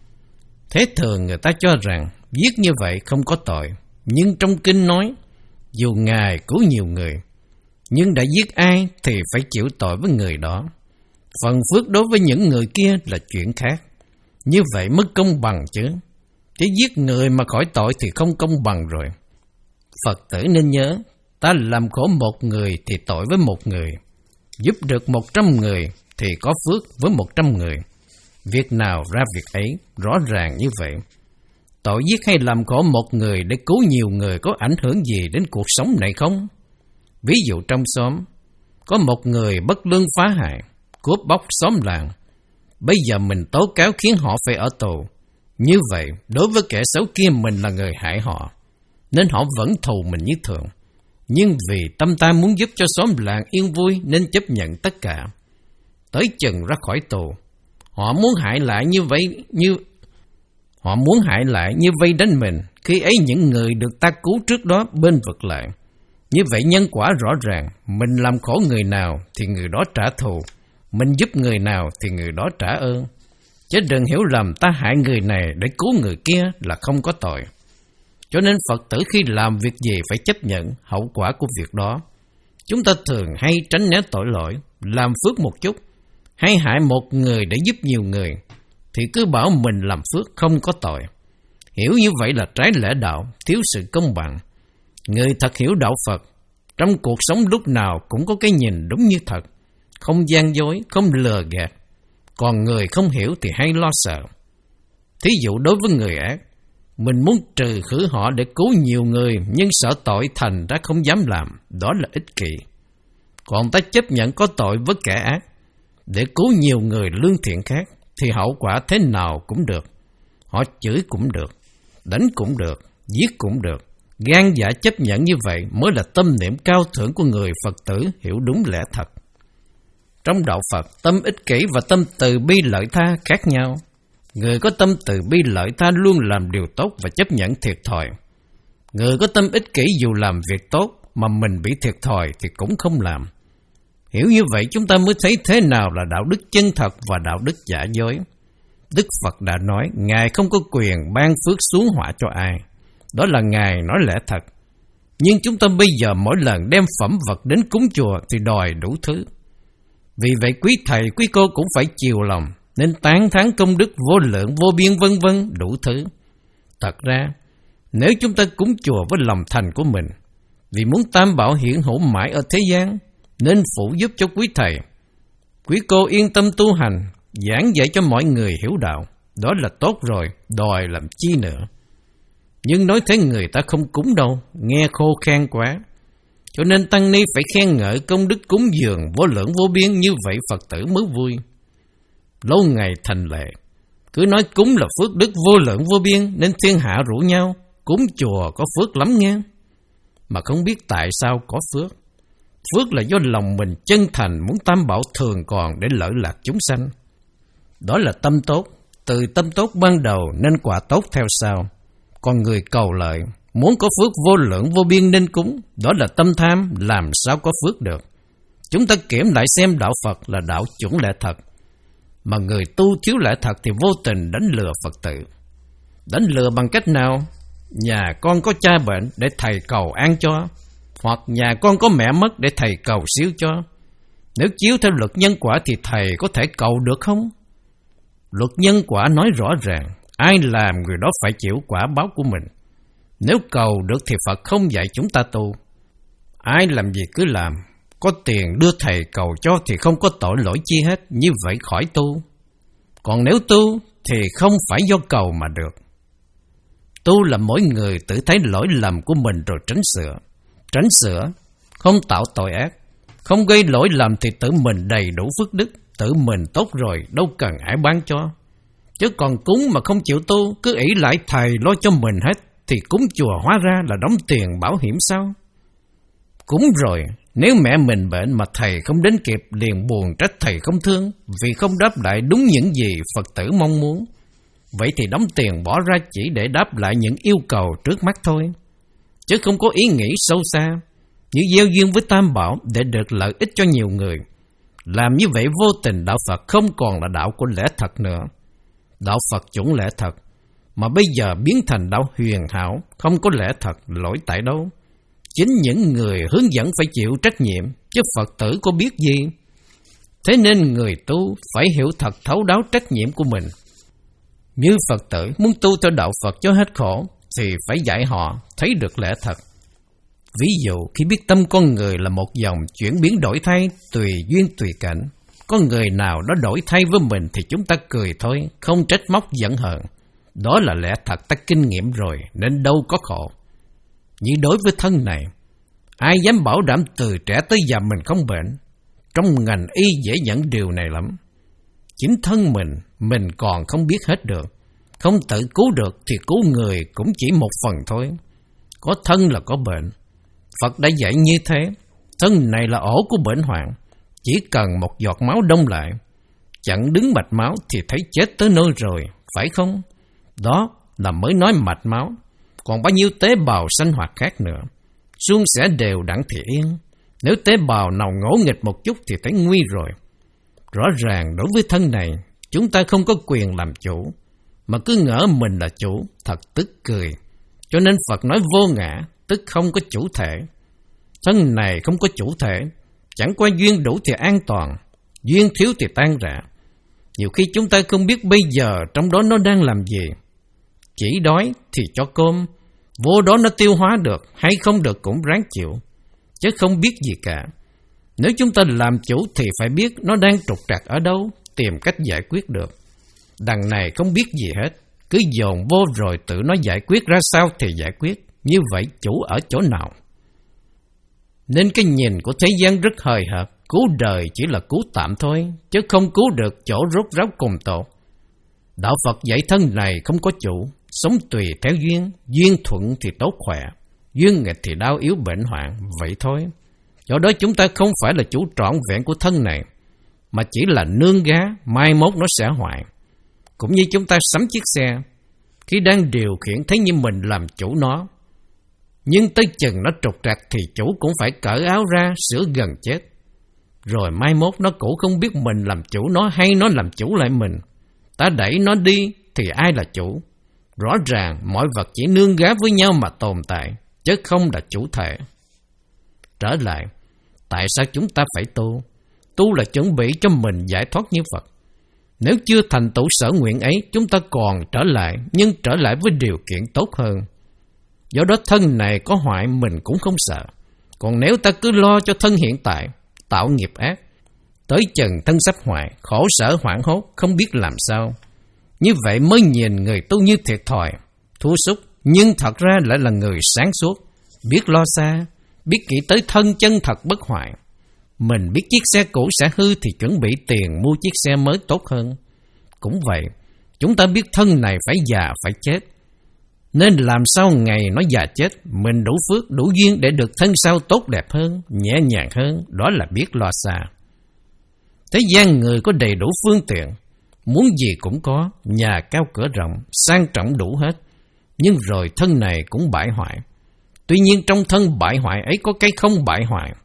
Thế thường người ta cho rằng giết như vậy không có tội. Nhưng trong kinh nói, dù Ngài cứu nhiều người, nhưng đã giết ai thì phải chịu tội với người đó. Phần phước đối với những người kia là chuyện khác. Như vậy mới công bằng chứ. Chứ giết người mà khỏi tội thì không công bằng rồi. Phật tử nên nhớ, ta làm khổ một người thì tội với một người, giúp được một trăm người thì có phước với một trăm người. Việc nào ra việc ấy, rõ ràng như vậy. Tội giết hay làm khổ một người để cứu nhiều người có ảnh hưởng gì đến cuộc sống này không? Ví dụ trong xóm, có một người bất lương phá hại, cướp bóc xóm làng. Bây giờ mình tố cáo khiến họ phải ở tù. Như vậy, đối với kẻ xấu kia mình là người hại họ, nên họ vẫn thù mình như thường. Nhưng vì tâm ta muốn giúp cho xóm làng yên vui nên chấp nhận tất cả. Tới chừng ra khỏi tù, họ muốn hại lại như vậy như họ muốn hại lại như vây đánh mình. Khi ấy những người được ta cứu trước đó bên vực lại. Như vậy nhân quả rõ ràng, mình làm khổ người nào thì người đó trả thù, mình giúp người nào thì người đó trả ơn. Chứ đừng hiểu lầm ta hại người này để cứu người kia là không có tội. Cho nên Phật tử khi làm việc gì phải chấp nhận hậu quả của việc đó. Chúng ta thường hay tránh né tội lỗi, làm phước một chút, hay hại một người để giúp nhiều người, thì cứ bảo mình làm phước không có tội. Hiểu như vậy là trái lẽ đạo, thiếu sự công bằng. Người thật hiểu đạo Phật, trong cuộc sống lúc nào cũng có cái nhìn đúng như thật, không gian dối, không lừa gạt. Còn người không hiểu thì hay lo sợ. Thí dụ đối với người ác, mình muốn trừ khử họ để cứu nhiều người, nhưng sợ tội thành ra không dám làm, đó là ích kỷ. Còn ta chấp nhận có tội với kẻ ác, để cứu nhiều người lương thiện khác, thì hậu quả thế nào cũng được. Họ chửi cũng được, đánh cũng được, giết cũng được. Gan dạ chấp nhận như vậy mới là tâm niệm cao thượng của người Phật tử hiểu đúng lẽ thật. Trong đạo Phật, tâm ích kỷ và tâm từ bi lợi tha khác nhau. Người có tâm từ bi lợi tha luôn làm điều tốt và chấp nhận thiệt thòi. Người có tâm ích kỷ dù làm việc tốt mà mình bị thiệt thòi thì cũng không làm. Hiểu như vậy chúng ta mới thấy thế nào là đạo đức chân thật và đạo đức giả dối. Đức Phật đã nói, Ngài không có quyền ban phước xuống họa cho ai. Đó là Ngài nói lẽ thật. Nhưng chúng ta bây giờ mỗi lần đem phẩm vật đến cúng chùa thì đòi đủ thứ. Vì vậy quý thầy, quý cô cũng phải chiều lòng, nên tán thán công đức vô lượng, vô biên vân vân đủ thứ. Thật ra, nếu chúng ta cúng chùa với lòng thành của mình, vì muốn tam bảo hiển hữu mãi ở thế gian, nên phụ giúp cho quý thầy, quý cô yên tâm tu hành, giảng dạy cho mọi người hiểu đạo. Đó là tốt rồi, đòi làm chi nữa. Nhưng nói thế người ta không cúng đâu, nghe khô khan quá. Cho nên tăng ni phải khen ngợi công đức cúng dường vô lượng vô biên, như vậy Phật tử mới vui. Lâu ngày thành lệ, cứ nói cúng là phước đức vô lượng vô biên, nên thiên hạ rủ nhau cúng chùa có phước lắm nghe. Mà không biết tại sao có phước. Phước là do lòng mình chân thành muốn tam bảo thường còn để lợi lạc chúng sanh. Đó là tâm tốt, từ tâm tốt ban đầu nên quả tốt theo sau. Còn người cầu lợi, muốn có phước vô lượng vô biên nên cúng, đó là tâm tham, làm sao có phước được. Chúng ta kiểm lại xem đạo Phật là đạo chuẩn lẽ thật, mà người tu thiếu lẽ thật thì vô tình đánh lừa Phật tử. Đánh lừa bằng cách nào? Nhà con có cha bệnh để thầy cầu an cho, hoặc nhà con có mẹ mất để thầy cầu siêu cho. Nếu chiếu theo luật nhân quả thì thầy có thể cầu được không? Luật nhân quả nói rõ ràng, ai làm người đó phải chịu quả báo của mình. Nếu cầu được thì Phật không dạy chúng ta tu. Ai làm gì cứ làm, có tiền đưa thầy cầu cho thì không có tội lỗi chi hết, như vậy khỏi tu. Còn nếu tu thì không phải do cầu mà được. Tu là mỗi người tự thấy lỗi lầm của mình rồi tránh sửa. Tránh sửa, không tạo tội ác, không gây lỗi lầm thì tự mình đầy đủ phước đức, tự mình tốt rồi, đâu cần ai ban cho. Chứ còn cúng mà không chịu tu, cứ ỷ lại thầy lo cho mình hết, thì cúng chùa hóa ra là đóng tiền bảo hiểm sao? Cúng rồi, nếu mẹ mình bệnh mà thầy không đến kịp, liền buồn trách thầy không thương, vì không đáp lại đúng những gì Phật tử mong muốn. Vậy thì đóng tiền bỏ ra chỉ để đáp lại những yêu cầu trước mắt thôi, chứ không có ý nghĩ sâu xa, như gieo duyên với Tam Bảo để được lợi ích cho nhiều người. Làm như vậy vô tình đạo Phật không còn là đạo của lẽ thật nữa. Đạo Phật chuẩn lẽ thật, mà bây giờ biến thành đạo huyền hảo, không có lẽ thật, lỗi tại đâu? Chính những người hướng dẫn phải chịu trách nhiệm, chứ Phật tử có biết gì. Thế nên người tu phải hiểu thật thấu đáo trách nhiệm của mình. Như Phật tử muốn tu theo đạo Phật cho hết khổ, thì phải dạy họ thấy được lẽ thật. Ví dụ khi biết tâm con người là một dòng chuyển biến đổi thay, tùy duyên tùy cảnh, có người nào đó đổi thay với mình thì chúng ta cười thôi, không trách móc giận hờn. Đó là lẽ thật ta kinh nghiệm rồi, nên đâu có khổ. Như đối với thân này, ai dám bảo đảm từ trẻ tới già mình không bệnh? Trong ngành y dễ nhận điều này lắm. Chính thân mình, mình còn không biết hết được. Không tự cứu được thì cứu người cũng chỉ một phần thôi. Có thân là có bệnh. Phật đã dạy như thế. Thân này là ổ của bệnh hoạn. Chỉ cần một giọt máu đông lại, chặn đứng mạch máu thì thấy chết tới nơi rồi, phải không? Đó là mới nói mạch máu. Còn bao nhiêu tế bào sinh hoạt khác nữa. Suôn sẻ đều đặn thì yên. Nếu tế bào nào ngỗ nghịch một chút thì thấy nguy rồi. Rõ ràng đối với thân này, chúng ta không có quyền làm chủ, mà cứ ngỡ mình là chủ, thật tức cười. Cho nên Phật nói vô ngã, tức không có chủ thể. Thân này không có chủ thể, chẳng qua duyên đủ thì an toàn, duyên thiếu thì tan rã. Nhiều khi chúng ta không biết bây giờ trong đó nó đang làm gì. Chỉ đói thì cho cơm, vô đó nó tiêu hóa được hay không được cũng ráng chịu, chứ không biết gì cả. Nếu chúng ta làm chủ thì phải biết nó đang trục trặc ở đâu, tìm cách giải quyết được. Đằng này không biết gì hết, cứ dồn vô rồi tự nó giải quyết ra sao thì giải quyết. Như vậy chủ ở chỗ nào? Nên cái nhìn của thế gian rất hời hợt, cứu đời chỉ là cứu tạm thôi, chứ không cứu được chỗ rốt ráo cùng tột. Đạo Phật dạy thân này không có chủ, sống tùy theo duyên, duyên thuận thì tốt khỏe, duyên nghịch thì đau yếu bệnh hoạn, vậy thôi. Do đó chúng ta không phải là chủ trọn vẹn của thân này, mà chỉ là nương gá, mai mốt nó sẽ hoại. Cũng như chúng ta sắm chiếc xe, khi đang điều khiển thấy như mình làm chủ nó, nhưng tới chừng nó trục trặc thì chủ cũng phải cởi áo ra sửa gần chết. Rồi mai mốt nó cũng không biết mình làm chủ nó hay nó làm chủ lại mình. Ta đẩy nó đi thì ai là chủ? Rõ ràng mọi vật chỉ nương gá với nhau mà tồn tại, chứ không là chủ thể. Trở lại, tại sao chúng ta phải tu? Tu là chuẩn bị cho mình giải thoát như Phật. Nếu chưa thành tựu sở nguyện ấy, chúng ta còn trở lại, nhưng trở lại với điều kiện tốt hơn. Do đó thân này có hoại mình cũng không sợ. Còn nếu ta cứ lo cho thân hiện tại, tạo nghiệp ác, tới chừng thân sắp hoại, khổ sở hoảng hốt, không biết làm sao. Như vậy mới nhìn người tu như thiệt thòi, thua sút, nhưng thật ra lại là người sáng suốt, biết lo xa, biết kỹ tới thân chân thật bất hoại. Mình biết chiếc xe cũ sẽ hư thì chuẩn bị tiền mua chiếc xe mới tốt hơn. Cũng vậy, chúng ta biết thân này phải già phải chết, nên làm sao ngày nó già chết, mình đủ phước, đủ duyên để được thân sau tốt đẹp hơn, nhẹ nhàng hơn, đó là biết lo xa. Thế gian người có đầy đủ phương tiện, muốn gì cũng có, nhà cao cửa rộng, sang trọng đủ hết, nhưng rồi thân này cũng bại hoại. Tuy nhiên trong thân bại hoại ấy có cái không bại hoại.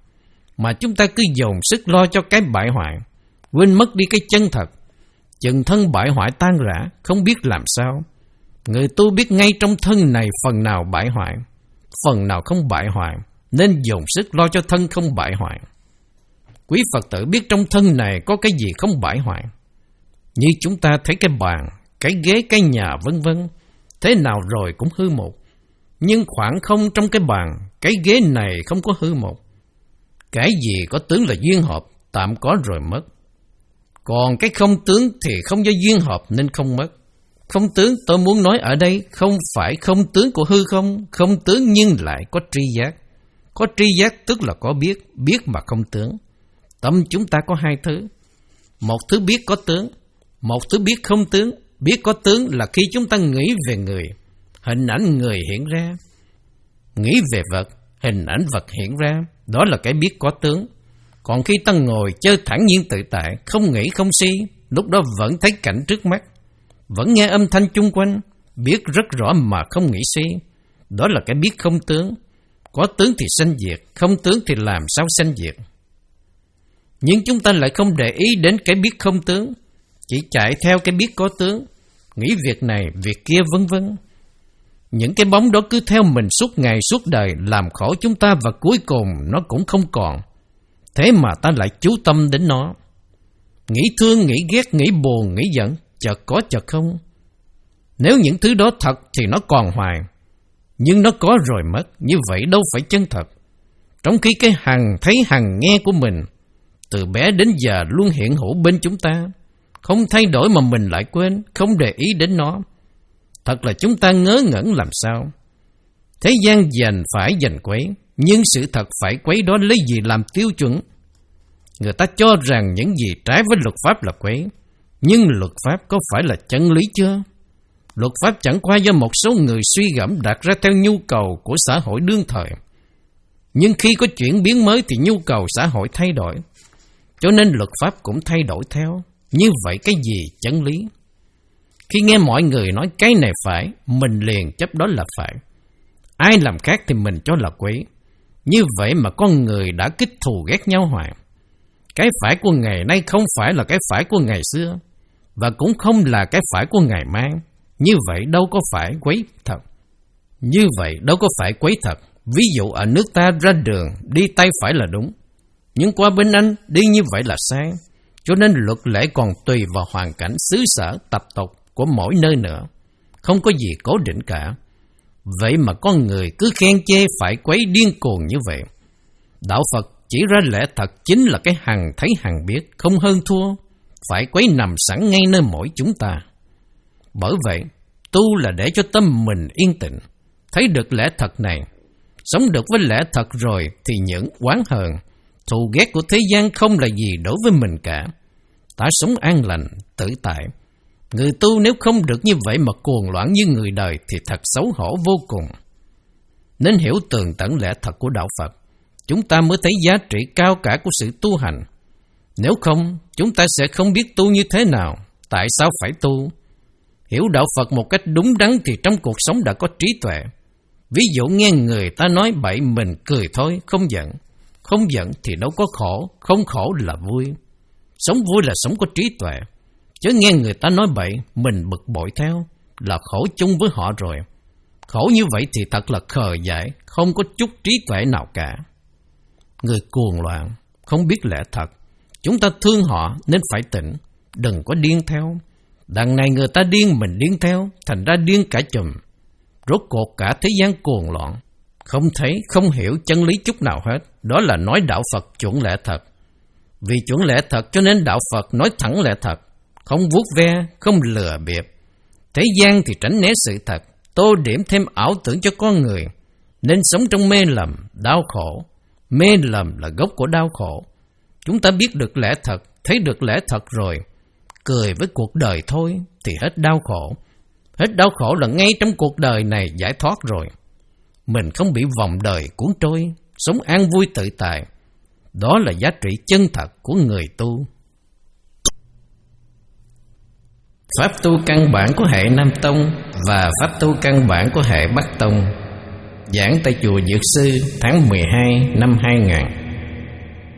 mà chúng ta cứ dồn sức lo cho cái bại hoại, quên mất đi cái chân thật. Chừng thân bại hoại tan rã, không biết làm sao. Người tu biết ngay trong thân này phần nào bại hoại, phần nào không bại hoại, nên dồn sức lo cho thân không bại hoại. Quý Phật tử biết trong thân này có cái gì không bại hoại. Như chúng ta thấy cái bàn, cái ghế, cái nhà vân vân, thế nào rồi cũng hư một. Nhưng khoảng không trong cái bàn, cái ghế này không có hư một. Cái gì có tướng là duyên hợp, tạm có rồi mất. Còn cái không tướng thì không do duyên hợp nên không mất. Không tướng tôi muốn nói ở đây không phải không tướng của hư không, không tướng nhưng lại có tri giác. Có tri giác tức là có biết, biết mà không tướng. Tâm chúng ta có hai thứ. Một thứ biết có tướng, một thứ biết không tướng. Biết có tướng là khi chúng ta nghĩ về người, hình ảnh người hiện ra. Nghĩ về vật, hình ảnh vật hiện ra, đó là cái biết có tướng. Còn khi ta ngồi chơi thản nhiên tự tại, không nghĩ không suy, lúc đó vẫn thấy cảnh trước mắt, vẫn nghe âm thanh chung quanh, biết rất rõ mà không nghĩ suy. Đó là cái biết không tướng. Có tướng thì sanh diệt, không tướng thì làm sao sanh diệt. Nhưng chúng ta lại không để ý đến cái biết không tướng, chỉ chạy theo cái biết có tướng, nghĩ việc này, việc kia vân vân. Những cái bóng đó cứ theo mình suốt ngày suốt đời, làm khổ chúng ta và cuối cùng nó cũng không còn. Thế mà ta lại chú tâm đến nó. Nghĩ thương, nghĩ ghét, nghĩ buồn, nghĩ giận, chợt có chợt không. Nếu những thứ đó thật thì nó còn hoài, nhưng nó có rồi mất, như vậy đâu phải chân thật. Trong khi cái hằng thấy hằng nghe của mình, từ bé đến giờ luôn hiện hữu bên chúng ta, không thay đổi mà mình lại quên, không để ý đến nó. Thật là chúng ta ngớ ngẩn làm sao. Thế gian giành phải giành quấy, nhưng sự thật phải quấy đó lấy gì làm tiêu chuẩn? Người ta cho rằng những gì trái với luật pháp là quấy, nhưng luật pháp có phải là chân lý chưa? Luật pháp chẳng qua do một số người suy gẫm đặt ra theo nhu cầu của xã hội đương thời. Nhưng khi có chuyển biến mới thì nhu cầu xã hội thay đổi, cho nên luật pháp cũng thay đổi theo. Như vậy cái gì chân lý? Khi nghe mọi người nói cái này phải, mình liền chấp đó là phải. Ai làm khác thì mình cho là quấy. Như vậy mà con người đã kích thù ghét nhau hoài. Cái phải của ngày nay không phải là cái phải của ngày xưa, và cũng không là cái phải của ngày mai. Như vậy đâu có phải quấy thật. Như vậy đâu có phải quấy thật. Ví dụ ở nước ta ra đường, đi tay phải là đúng, nhưng qua bên Anh đi như vậy là sai. Cho nên luật lệ còn tùy vào hoàn cảnh, xứ sở, tập tục của mỗi nơi nữa. Không có gì cố định cả. Vậy mà con người cứ khen chê phải quấy điên cuồng như vậy. Đạo Phật chỉ ra lẽ thật chính là cái hằng thấy hằng biết, không hơn thua. Phải quấy nằm sẵn ngay nơi mỗi chúng ta. Bởi vậy, tu là để cho tâm mình yên tĩnh, thấy được lẽ thật này. Sống được với lẽ thật rồi thì những oán hờn, thù ghét của thế gian không là gì đối với mình cả. Ta sống an lành, tự tại. Người tu nếu không được như vậy mà cuồng loạn như người đời thì thật xấu hổ vô cùng. Nên hiểu tường tận lẽ thật của Đạo Phật, chúng ta mới thấy giá trị cao cả của sự tu hành. Nếu không, chúng ta sẽ không biết tu như thế nào, tại sao phải tu. Hiểu Đạo Phật một cách đúng đắn thì trong cuộc sống đã có trí tuệ. Ví dụ nghe người ta nói bậy mình cười thôi, không giận. Không giận thì đâu có khổ, không khổ là vui. Sống vui là sống có trí tuệ. Chứ nghe người ta nói bậy, mình bực bội theo, là khổ chung với họ rồi. Khổ như vậy thì thật là khờ dại, không có chút trí tuệ nào cả. Người cuồng loạn, không biết lẽ thật. Chúng ta thương họ nên phải tỉnh, đừng có điên theo. Đằng này người ta điên mình điên theo, thành ra điên cả chùm. Rốt cuộc cả thế gian cuồng loạn, không thấy, không hiểu chân lý chút nào hết. Đó là nói Đạo Phật chuẩn lẽ thật. Vì chuẩn lẽ thật cho nên Đạo Phật nói thẳng lẽ thật, không vuốt ve, không lừa bịp. Thế gian thì tránh né sự thật, tô điểm thêm ảo tưởng cho con người, nên sống trong mê lầm, đau khổ. Mê lầm là gốc của đau khổ. Chúng ta biết được lẽ thật, thấy được lẽ thật rồi, cười với cuộc đời thôi thì hết đau khổ. Hết đau khổ là ngay trong cuộc đời này giải thoát rồi. Mình không bị vòng đời cuốn trôi, sống an vui tự tại. Đó là giá trị chân thật của người tu. Pháp tu căn bản của hệ Nam Tông và pháp tu căn bản của hệ Bắc Tông. Giảng tại chùa Dược Sư tháng mười hai năm hai nghìn.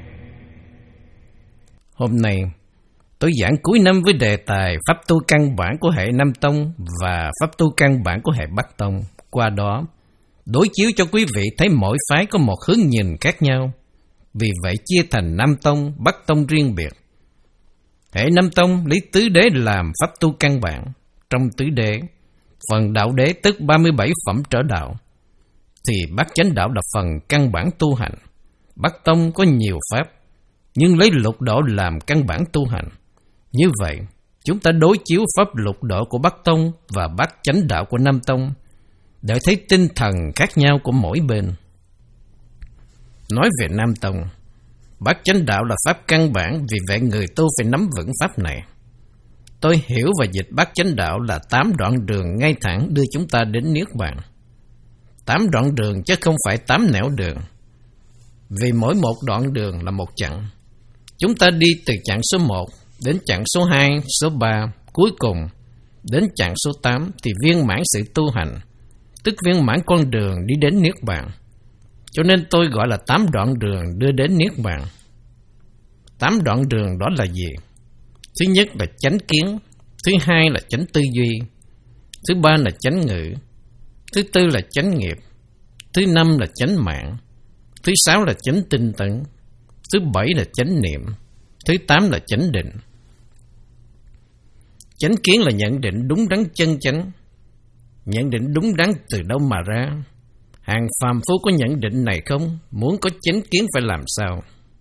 Hôm nay, tôi giảng cuối năm với đề tài pháp tu căn bản của hệ Nam Tông và pháp tu căn bản của hệ Bắc Tông. Qua đó, đối chiếu cho quý vị thấy mỗi phái có một hướng nhìn khác nhau. Vì vậy chia thành Nam Tông, Bắc Tông riêng biệt. Hệ Nam Tông lấy tứ đế làm pháp tu căn bản. Trong tứ đế, phần đạo đế tức ba mươi bảy phẩm trở đạo, thì Bát Chánh đạo là phần căn bản tu hành. Bắc Tông có nhiều pháp, nhưng lấy lục độ làm căn bản tu hành. Như vậy, chúng ta đối chiếu pháp lục độ của Bắc Tông và Bát Chánh đạo của Nam Tông, để thấy tinh thần khác nhau của mỗi bên. Nói về Nam Tông, Bát Chánh đạo là pháp căn bản, vì vậy người tu phải nắm vững pháp này. Tôi hiểu và dịch Bát Chánh đạo là tám đoạn đường ngay thẳng đưa chúng ta đến Niết Bàn. Tám đoạn đường chứ không phải tám nẻo đường. Vì mỗi một đoạn đường là một chặng. Chúng ta đi từ chặng số một đến chặng số hai, số ba, cuối cùng đến chặng số tám thì viên mãn sự tu hành, tức viên mãn con đường đi đến Niết Bàn. Cho nên tôi gọi là tám đoạn đường đưa đến Niết Bàn. Tám đoạn đường đó là gì? Thứ nhất là chánh kiến, thứ hai là chánh tư duy, thứ ba là chánh ngữ, thứ tư là chánh nghiệp, thứ năm là chánh mạng, thứ sáu là chánh tinh tấn, thứ bảy là chánh niệm, thứ tám là chánh định. Chánh kiến là nhận định đúng đắn chân chánh. Nhận định đúng đắn từ đâu mà ra? Hàng phàm phu có nhận định này không? Muốn có chánh kiến phải làm sao?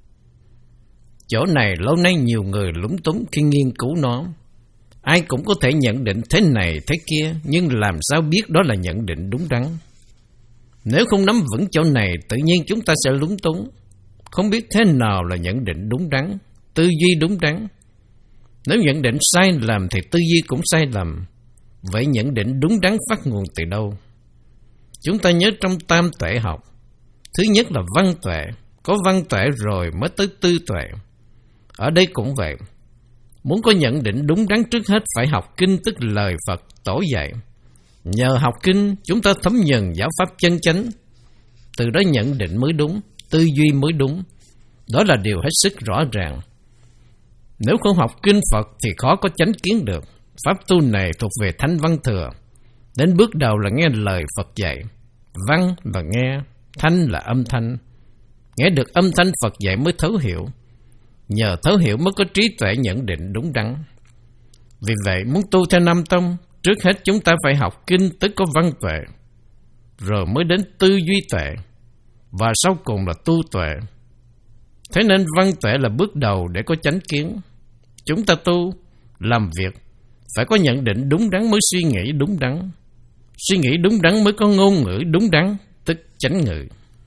Chỗ này lâu nay nhiều người lúng túng khi nghiên cứu nó. Ai cũng có thể nhận định thế này thế kia, nhưng làm sao biết đó là nhận định đúng đắn? Nếu không nắm vững chỗ này, tự nhiên chúng ta sẽ lúng túng, không biết thế nào là nhận định đúng đắn, tư duy đúng đắn. Nếu nhận định sai lầm thì tư duy cũng sai lầm. Vậy nhận định đúng đắn phát nguồn từ đâu? Chúng ta nhớ trong tam tuệ học, thứ nhất là văn tuệ, có văn tuệ rồi mới tới tư tuệ. Ở đây cũng vậy. Muốn có nhận định đúng đắn, trước hết phải học kinh, tức lời Phật tổ dạy. Nhờ học kinh, chúng ta thấm nhuần giáo pháp chân chánh. Từ đó nhận định mới đúng, tư duy mới đúng. Đó là điều hết sức rõ ràng. Nếu không học kinh Phật thì khó có chánh kiến được. Pháp tu này thuộc về thanh văn thừa. Đến bước đầu là nghe lời Phật dạy. Văn là nghe, thanh là âm thanh. Nghe được âm thanh Phật dạy mới thấu hiểu. Nhờ thấu hiểu mới có trí tuệ nhận định đúng đắn. Vì vậy muốn tu theo Nam Tông, trước hết chúng ta phải học kinh, tức có văn tuệ, rồi mới đến tư duy tuệ, và sau cùng là tu tuệ. Thế nên văn tuệ là bước đầu để có chánh kiến. Chúng ta tu, làm việc, phải có nhận định đúng đắn mới suy nghĩ đúng đắn. Suy nghĩ đúng đắn mới có ngôn ngữ đúng đắn, tức chánh ngữ.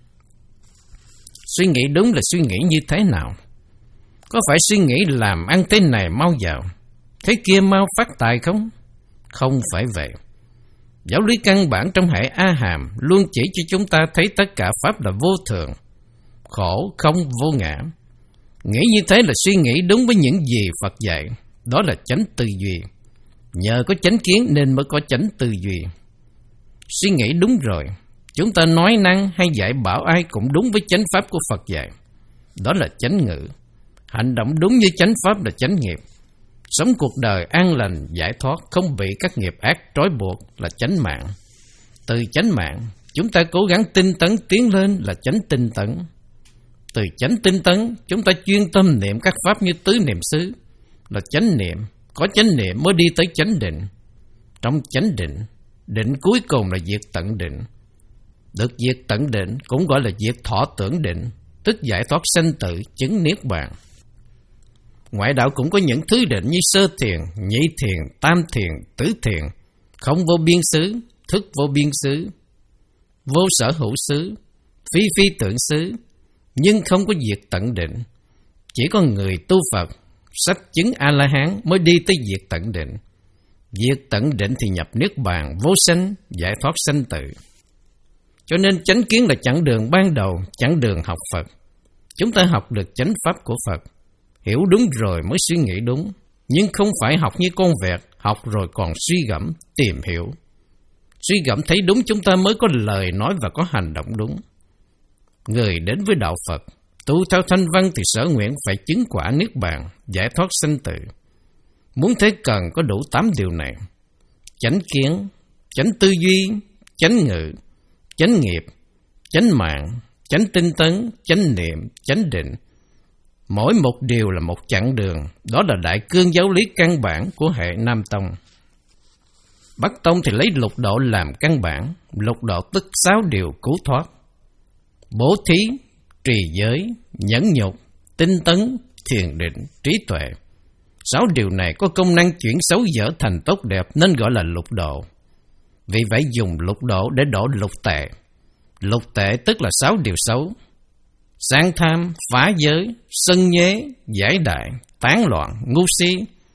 Suy nghĩ đúng là suy nghĩ như thế nào? Có phải suy nghĩ làm ăn thế này mau giàu, thế kia mau phát tài không? Không phải vậy. Giáo lý căn bản trong hệ A Hàm luôn chỉ cho chúng ta thấy tất cả pháp là vô thường, khổ, không, vô ngã. Nghĩ như thế là suy nghĩ đúng với những gì Phật dạy. Đó là chánh tư duy. Nhờ có chánh kiến nên mới có chánh tư duy. Suy nghĩ đúng rồi, chúng ta nói năng hay dạy bảo ai cũng đúng với chánh pháp của Phật dạy. Đó là chánh ngữ. Hành động đúng như chánh pháp là chánh nghiệp. Sống cuộc đời an lành, giải thoát, không bị các nghiệp ác trói buộc là chánh mạng. Từ chánh mạng, chúng ta cố gắng tinh tấn tiến lên là chánh tinh tấn. Từ chánh tinh tấn, chúng ta chuyên tâm niệm các pháp như tứ niệm xứ là chánh niệm. Có chánh niệm mới đi tới chánh định. Trong chánh định, định cuối cùng là diệt tận định. Được diệt tận định cũng gọi là diệt thọ tưởng định, tức giải thoát sanh tử, chứng niết bàn. Ngoại đạo cũng có những thứ định như sơ thiền, nhị thiền, tam thiền, tứ thiền, không vô biên xứ, thức vô biên xứ, vô sở hữu xứ, phi phi tưởng xứ, nhưng không có diệt tận định. Chỉ có người tu Phật, sách chứng A-la-hán mới đi tới diệt tận định. Diệt tận định thì nhập niết bàn, vô sanh, giải thoát sanh tử. Cho nên chánh kiến là chặng đường ban đầu, chặng đường học Phật. Chúng ta học được chánh pháp của Phật, hiểu đúng rồi mới suy nghĩ đúng, nhưng không phải học như con vẹt, học rồi còn suy gẫm, tìm hiểu. Suy gẫm thấy đúng chúng ta mới có lời nói và có hành động đúng. Người đến với đạo Phật, Tu theo thanh văn thì sở nguyện phải chứng quả niết bàn, giải thoát sanh tử. Muốn thế cần có đủ tám điều này: chánh kiến, chánh tư duy, chánh ngữ, chánh nghiệp, chánh mạng, chánh tinh tấn, chánh niệm, chánh định. Mỗi một điều là một chặng đường, đó là đại cương giáo lý căn bản của hệ Nam Tông. Bắc Tông thì lấy lục độ làm căn bản, lục độ tức sáu điều cứu thoát: bố thí, trì giới, nhẫn nhục, tinh tấn, thiền định, trí tuệ. Sáu điều này có công năng chuyển xấu dở thành tốt đẹp nên gọi là lục độ. Vì vậy dùng lục độ để đổ lục tệ. Lục tệ tức là sáu điều xấu: sang tham, phá giới, sân nhế, giải đại, tán loạn, ngu si.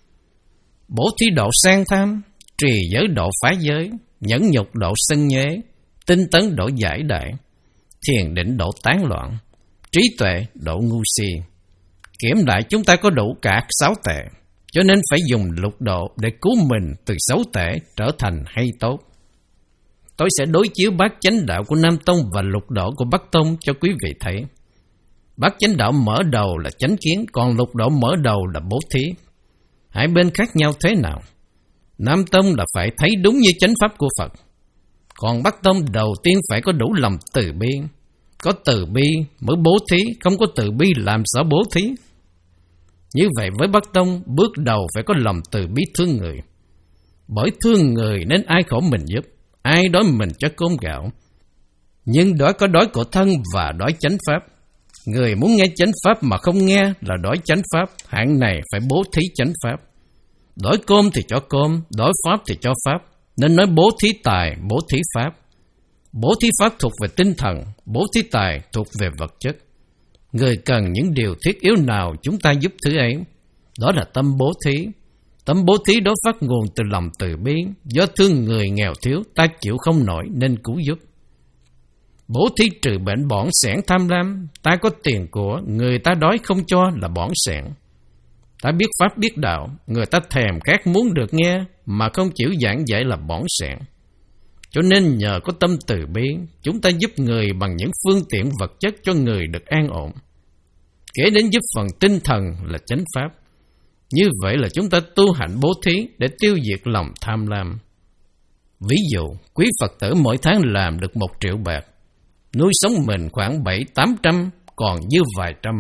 Bố thí độ sang tham, trì giới độ phá giới, nhẫn nhục độ sân nhế, tinh tấn độ giải đại, thiền định độ tán loạn, trí tuệ độ ngu si. Kiểm lại chúng ta có đủ cả sáu tệ, cho nên phải dùng lục độ để cứu mình từ xấu tệ trở thành hay tốt. Tôi sẽ đối chiếu bát chánh đạo của Nam Tông và lục độ của Bắc Tông cho quý vị thấy. Bát chánh đạo mở đầu là chánh kiến, còn lục độ mở đầu là bố thí. Hai bên khác nhau thế nào? Nam Tông là phải thấy đúng như chánh pháp của Phật, còn Bắc Tông đầu tiên phải có đủ lòng từ bi. Có từ bi mới bố thí, không có từ bi làm sao bố thí? Như vậy với Bắc Tông, bước đầu phải có lòng từ bi thương người. Bởi thương người nên ai khổ mình giúp, ai đói mình cho cơm gạo. Nhưng đói có đói của thân và đói chánh pháp. Người muốn nghe chánh pháp mà không nghe là đói chánh pháp, hạng này phải bố thí chánh pháp. Đói cơm thì cho cơm, đói pháp thì cho pháp, nên nói bố thí tài, bố thí pháp. Bố thí pháp thuộc về tinh thần, bố thí tài thuộc về vật chất. Người cần những điều thiết yếu nào chúng ta giúp thứ ấy. Đó là tâm bố thí. Tâm bố thí đó phát nguồn từ lòng từ bi. Do thương người nghèo thiếu, ta chịu không nổi nên cứu giúp. Bố thí trừ bệnh bỏng sẻn tham lam. Ta có tiền của, người ta đói không cho là bỏng sẻn. Ta biết pháp biết đạo, người ta thèm khát muốn được nghe mà không chịu giảng dạy là bỏng sẻn. Cho nên nhờ có tâm từ bi, chúng ta giúp người bằng những phương tiện vật chất cho người được an ổn. Kể đến giúp phần tinh thần là chánh pháp. Như vậy là chúng ta tu hạnh bố thí để tiêu diệt lòng tham lam. Ví dụ, quý Phật tử mỗi tháng làm được một triệu bạc, nuôi sống mình khoảng bảy tám trăm, còn dư vài trăm.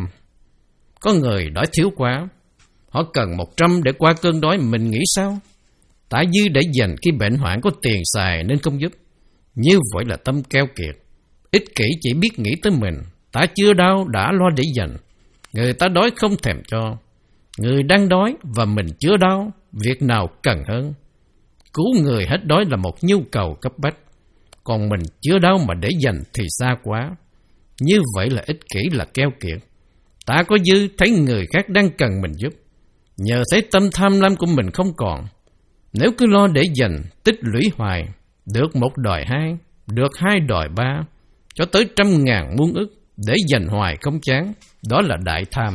Có người đói thiếu quá, họ cần một trăm để qua cơn đói, mình nghĩ sao? Ta dư để dành khi bệnh hoạn có tiền xài nên không giúp. Như vậy là tâm keo kiệt, ích kỷ chỉ biết nghĩ tới mình. Ta chưa đau đã lo để dành, người ta đói không thèm cho. Người đang đói và mình chưa đau, việc nào cần hơn? Cứu người hết đói là một nhu cầu cấp bách, còn mình chưa đau mà để dành thì xa quá. Như vậy là ích kỷ, là keo kiệt. Ta có dư thấy người khác đang cần mình giúp, nhờ thấy tâm tham lam của mình không còn. Nếu cứ lo để dành, tích lũy hoài, được một đòi hai, được hai đòi ba, cho tới trăm ngàn muôn ức, để dành hoài không chán, đó là đại tham.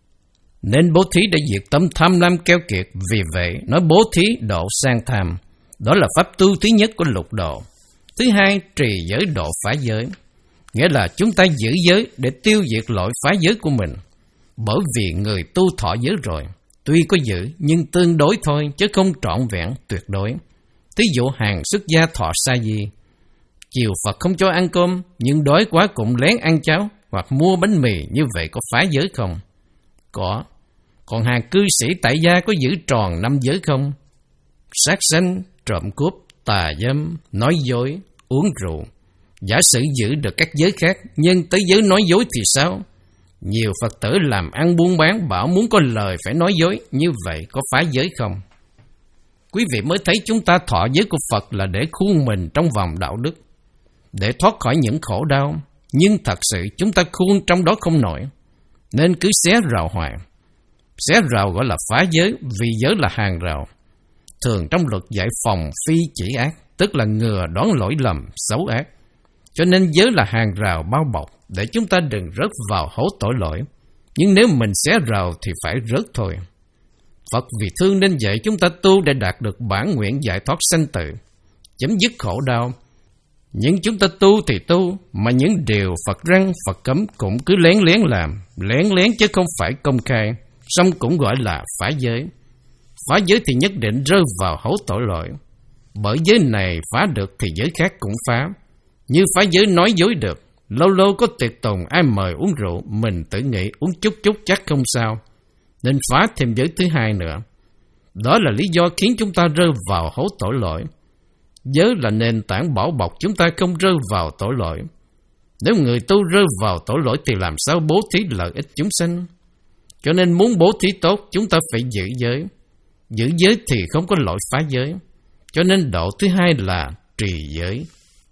Nên bố thí để diệt tâm tham lam keo kiệt. Vì vậy, nói bố thí độ sang tham, đó là pháp tu thứ nhất của lục độ. Thứ hai, trì giới độ phá giới, nghĩa là chúng ta giữ giới để tiêu diệt lỗi phá giới của mình. Bởi vì người tu thọ giới rồi, tuy có giữ nhưng tương đối thôi, chứ không trọn vẹn tuyệt đối. Thí dụ hàng xuất gia thọ sa di, chiều Phật không cho ăn cơm, nhưng đói quá cũng lén ăn cháo hoặc mua bánh mì, như vậy có phá giới không? Có. Còn hàng cư sĩ tại gia có giữ tròn năm giới không? Sát sanh, trộm cướp, tà dâm, nói dối, uống rượu. Giả sử giữ được các giới khác, nhưng tới giới nói dối thì sao? Nhiều Phật tử làm ăn buôn bán bảo muốn có lời phải nói dối, như vậy có phá giới không? Quý vị mới thấy chúng ta thọ giới của Phật là để khuôn mình trong vòng đạo đức, để thoát khỏi những khổ đau, nhưng thật sự chúng ta khuôn trong đó không nổi, nên cứ xé rào hoài. Xé rào gọi là phá giới, vì giới là hàng rào. Thường trong luật dạy phòng phi chỉ ác, tức là ngừa đón lỗi lầm, xấu ác. Cho nên giới là hàng rào bao bọc, để chúng ta đừng rớt vào hố tội lỗi. Nhưng nếu mình xé rào thì phải rớt thôi. Phật vì thương nên dạy chúng ta tu để đạt được bản nguyện giải thoát sanh tử, chấm dứt khổ đau. Nhưng chúng ta tu thì tu, mà những điều Phật răn Phật cấm cũng cứ lén lén làm, lén lén chứ không phải công khai, xong cũng gọi là phá giới. Phá giới thì nhất định rơi vào hố tội lỗi. Bởi giới này phá được thì giới khác cũng phá. Như phá giới nói dối được, lâu lâu có tiệc tùng ai mời uống rượu, mình tự nghĩ uống chút chút chắc không sao, nên phá thêm giới thứ hai nữa. Đó là lý do khiến chúng ta rơi vào hố tội lỗi. Giới là nền tảng bảo bọc chúng ta không rơi vào tội lỗi. Nếu người tu rơi vào tội lỗi thì làm sao bố thí lợi ích chúng sanh? Cho nên muốn bố thí tốt, chúng ta phải giữ giới. Giữ giới thì không có lỗi phá giới. Cho nên độ thứ hai là trì giới.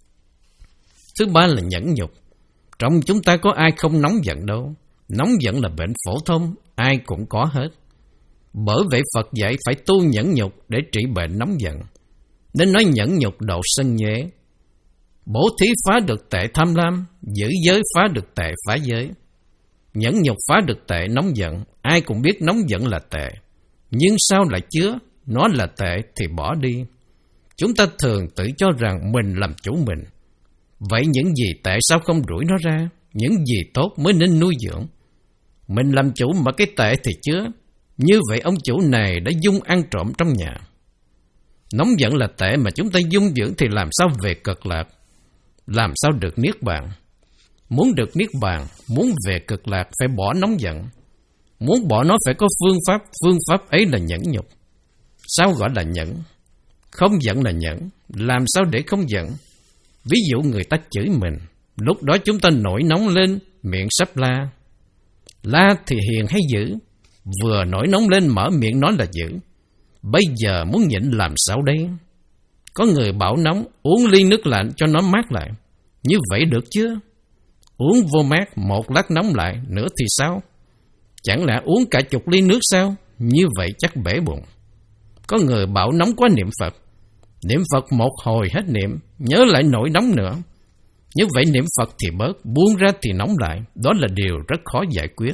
Thứ ba là nhẫn nhục. Trong chúng ta có ai không nóng giận đâu. Nóng giận là bệnh phổ thông, ai cũng có hết. Bởi vậy Phật dạy phải tu nhẫn nhục để trị bệnh nóng giận. Nên nói nhẫn nhục độ sân nhuế. Bố thí phá được tệ tham lam, giữ giới phá được tệ phá giới. Nhẫn nhục phá được tệ nóng giận. Ai cũng biết nóng giận là tệ, nhưng sao lại chứa? Nó là tệ thì bỏ đi. Chúng ta thường tự cho rằng mình làm chủ mình. Vậy những gì tệ sao không đuổi nó ra? Những gì tốt mới nên nuôi dưỡng. Mình làm chủ mà cái tệ thì chứa. Như vậy ông chủ này đã dung ăn trộm trong nhà. Nóng giận là tệ mà chúng ta dung dưỡng thì làm sao về cực lạc? Làm sao được niết bàn? Muốn được niết bàn, muốn về cực lạc phải bỏ nóng giận. Muốn bỏ nó phải có phương pháp, phương pháp ấy là nhẫn nhục. Sao gọi là nhẫn? Không giận là nhẫn. Làm sao để không giận? Ví dụ người ta chửi mình, lúc đó chúng ta nổi nóng lên, miệng sắp la. La thì hiền hay dữ? Vừa nổi nóng lên mở miệng nói là dữ. Bây giờ muốn nhịn làm sao đây? Có người bảo nóng, uống ly nước lạnh cho nó mát lại. Như vậy được chưa? Uống vô mát, một lát nóng lại, nữa thì sao? Chẳng lẽ uống cả chục ly nước sao? Như vậy chắc bể bụng. Có người bảo nóng quá niệm Phật. Niệm Phật một hồi hết niệm, nhớ lại nổi nóng nữa. Như vậy niệm Phật thì bớt, buông ra thì nóng lại. Đó là điều rất khó giải quyết.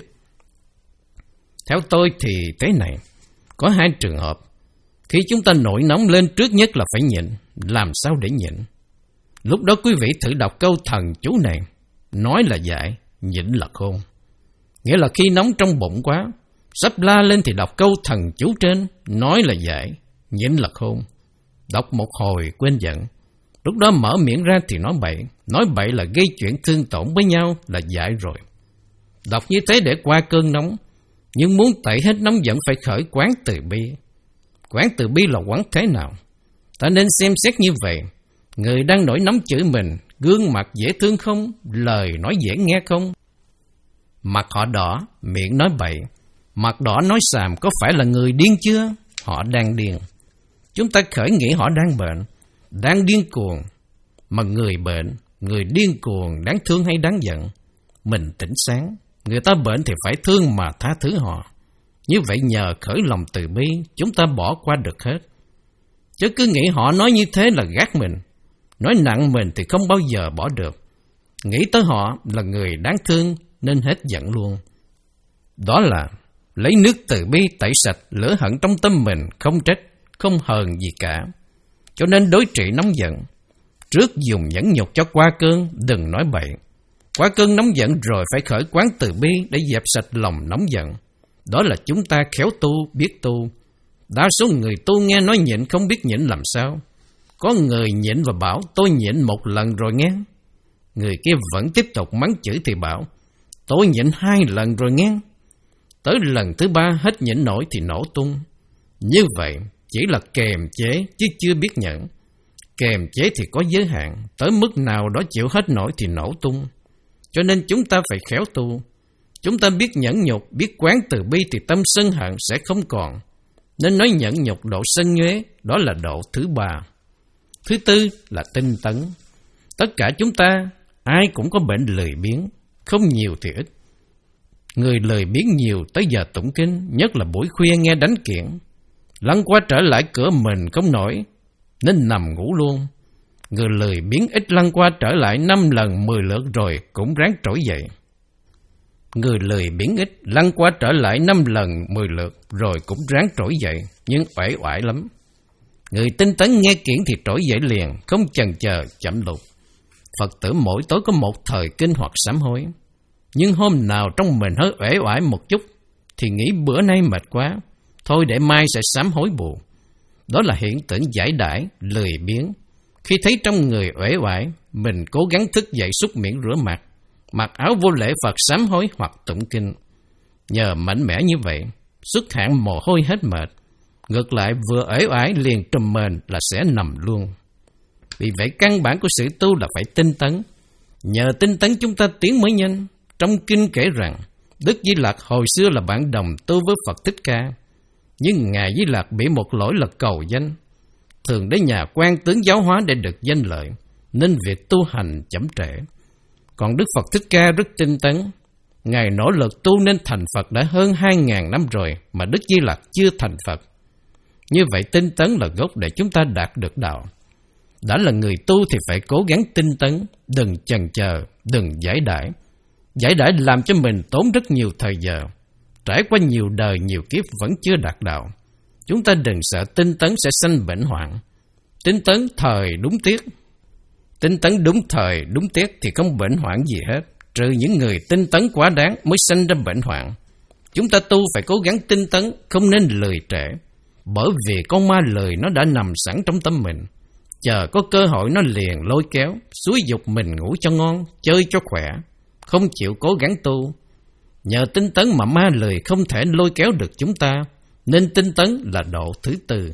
Theo tôi thì thế này, có hai trường hợp. Khi chúng ta nổi nóng lên, trước nhất là phải nhịn. Làm sao để nhịn? Lúc đó quý vị thử đọc câu thần chú này. Nói là dại, nhịn là khôn. Nghĩa là khi nóng trong bụng quá, sắp la lên thì đọc câu thần chú trên. Nói là dại, nhịn là khôn. Đọc một hồi quên giận. Lúc đó mở miệng ra thì nói bậy. Nói bậy là gây chuyện thương tổn với nhau, là dại rồi. Đọc như thế để qua cơn nóng. Nhưng muốn tẩy hết nóng giận phải khởi quán từ bi. Quán từ bi là quán thế nào? Ta nên xem xét như vậy. Người đang nổi nóng chửi mình, gương mặt dễ thương không? Lời nói dễ nghe không? Mặt họ đỏ, miệng nói bậy. Mặt đỏ nói xàm có phải là người điên chưa? Họ đang điên. Chúng ta khởi nghĩ họ đang bệnh, đang điên cuồng. Mà người bệnh, người điên cuồng đáng thương hay đáng giận? Mình tỉnh sáng. Người ta bệnh thì phải thương mà tha thứ họ. Như vậy nhờ khởi lòng từ bi, chúng ta bỏ qua được hết. Chứ cứ nghĩ họ nói như thế là gác mình. Nói nặng mình thì không bao giờ bỏ được. Nghĩ tới họ là người đáng thương nên hết giận luôn. Đó là lấy nước từ bi tẩy sạch lửa hận trong tâm mình, không trách, không hờn gì cả. Cho nên đối trị nóng giận, trước dùng nhẫn nhục cho qua cơn, đừng nói bậy. Qua cơn nóng giận rồi phải khởi quán từ bi để dẹp sạch lòng nóng giận. Đó là chúng ta khéo tu, biết tu. Đa số người tu nghe nói nhịn không biết nhịn làm sao. Có người nhịn và bảo tôi nhịn một lần rồi nghe. Người kia vẫn tiếp tục mắng chửi thì bảo tôi nhịn hai lần rồi nghe. Tới lần thứ ba hết nhịn nổi thì nổ tung. Như vậy chỉ là kềm chế chứ chưa biết nhận. Kềm chế thì có giới hạn, tới mức nào đó chịu hết nổi thì nổ tung. Cho nên chúng ta phải khéo tu. Chúng ta biết nhẫn nhục, biết quán từ bi thì tâm sân hận sẽ không còn. Nên nói nhẫn nhục độ sân nhuế, đó là độ thứ ba. Thứ tư là tinh tấn. Tất cả chúng ta, ai cũng có bệnh lười biếng, không nhiều thì ít. Người lười biếng nhiều tới giờ tụng kinh, nhất là buổi khuya nghe đánh kiện. Lăn qua trở lại cửa mình không nổi, nên nằm ngủ luôn. Người lười biếng ít lăn qua trở lại năm lần mười lượt rồi cũng ráng trỗi dậy. Người lười biếng ít lăn qua trở lại năm lần mười lượt rồi cũng ráng trỗi dậy, nhưng uể oải lắm. Người tinh tấn nghe kiển thì trỗi dậy liền, không chần chờ chậm lụt. Phật tử mỗi tối có một thời kinh hoặc sám hối. Nhưng hôm nào trong mình hơi uể oải một chút thì nghĩ bữa nay mệt quá, thôi để mai sẽ sám hối bù. Đó là hiện tượng giải đãi, lười biếng. Khi thấy trong người uể oải, mình cố gắng thức dậy súc miệng rửa mặt, mặc áo vô lễ Phật sám hối hoặc tụng kinh. Nhờ mạnh mẽ như vậy, xuất hạn mồ hôi hết mệt. Ngược lại vừa uể oải liền trùm mền là sẽ nằm luôn. Vì vậy căn bản của sự tu là phải tinh tấn. Nhờ tinh tấn chúng ta tiến mới nhanh. Trong kinh kể rằng Đức Di Lặc hồi xưa là bạn đồng tu với Phật Thích Ca, nhưng Ngài Di Lặc bị một lỗi là cầu danh, thường đến nhà quan tướng giáo hóa để được danh lợi, nên việc tu hành chậm trễ. Còn Đức Phật Thích Ca rất tinh tấn. Ngài nỗ lực tu nên thành Phật đã hơn hai ngàn năm rồi mà Đức Di Lặc chưa thành Phật. Như vậy tinh tấn là gốc để chúng ta đạt được đạo. Đã là người tu thì phải cố gắng tinh tấn, đừng chần chờ, đừng giải đãi. Giải đãi làm cho mình tốn rất nhiều thời giờ. Trải qua nhiều đời nhiều kiếp vẫn chưa đạt đạo. Chúng ta đừng sợ tinh tấn sẽ sanh bệnh hoạn. Tinh tấn thời đúng tiết. Tinh tấn đúng thời đúng tiết thì không bệnh hoạn gì hết, trừ những người tinh tấn quá đáng mới sanh ra bệnh hoạn. Chúng ta tu phải cố gắng tinh tấn, không nên lười trễ. Bởi vì con ma lười nó đã nằm sẵn trong tâm mình, chờ có cơ hội nó liền lôi kéo, xúi dục mình ngủ cho ngon, chơi cho khỏe, không chịu cố gắng tu. Nhờ tinh tấn mà ma lười không thể lôi kéo được chúng ta, nên tinh tấn là độ thứ tư.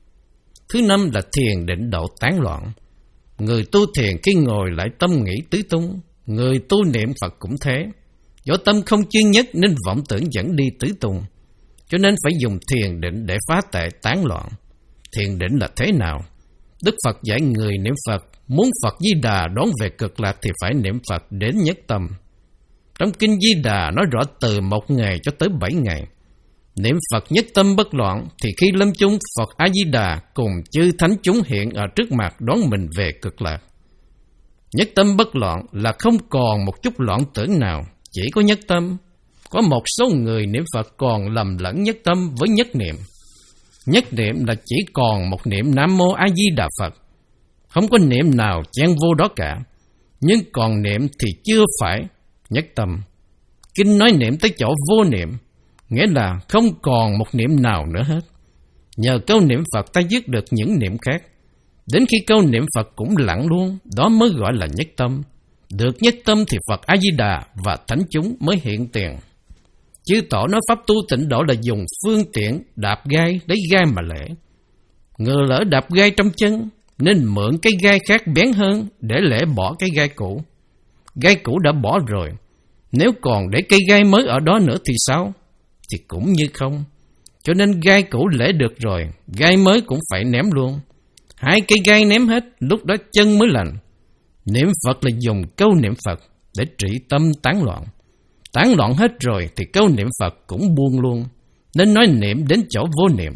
Thứ năm là thiền định độ tán loạn. Người tu thiền khi ngồi lại tâm nghĩ tứ tung, người tu niệm Phật cũng thế. Do tâm không chuyên nhất nên vọng tưởng dẫn đi tứ tung, cho nên phải dùng thiền định để phá tệ tán loạn. Thiền định là thế nào? Đức Phật dạy người niệm Phật, muốn Phật Di Đà đón về cực lạc thì phải niệm Phật đến nhất tâm. Trong kinh Di Đà nói rõ từ một ngày cho tới bảy ngày. Niệm Phật nhất tâm bất loạn thì khi lâm chung Phật A Di Đà cùng chư thánh chúng hiện ở trước mặt đón mình về cực lạc. Nhất tâm bất loạn là không còn một chút loạn tưởng nào, chỉ có nhất tâm. Có một số người niệm Phật còn lầm lẫn nhất tâm với nhất niệm. Nhất niệm là chỉ còn một niệm Nam Mô A Di Đà Phật, không có niệm nào chen vô đó cả. Nhưng còn niệm thì chưa phải nhất tâm. Kinh nói niệm tới chỗ vô niệm, nghĩa là không còn một niệm nào nữa hết. Nhờ câu niệm Phật ta dứt được những niệm khác. Đến khi câu niệm Phật cũng lặng luôn, đó mới gọi là nhất tâm. Được nhất tâm thì Phật A Di Đà và thánh chúng mới hiện tiền. Chư tổ nói pháp tu tịnh độ là dùng phương tiện đạp gai lấy gai mà lễ. Ngờ lỡ đạp gai trong chân nên mượn cái gai khác bén hơn để lễ bỏ cái gai cũ. Gai cũ đã bỏ rồi, nếu còn để cây gai mới ở đó nữa thì sao? Thì cũng như không. Cho nên gai cũ lễ được rồi, gai mới cũng phải ném luôn. Hai cây gai ném hết, lúc đó chân mới lành. Niệm Phật là dùng câu niệm Phật để trị tâm tán loạn. Tán loạn hết rồi thì câu niệm Phật cũng buông luôn, nên nói niệm đến chỗ vô niệm.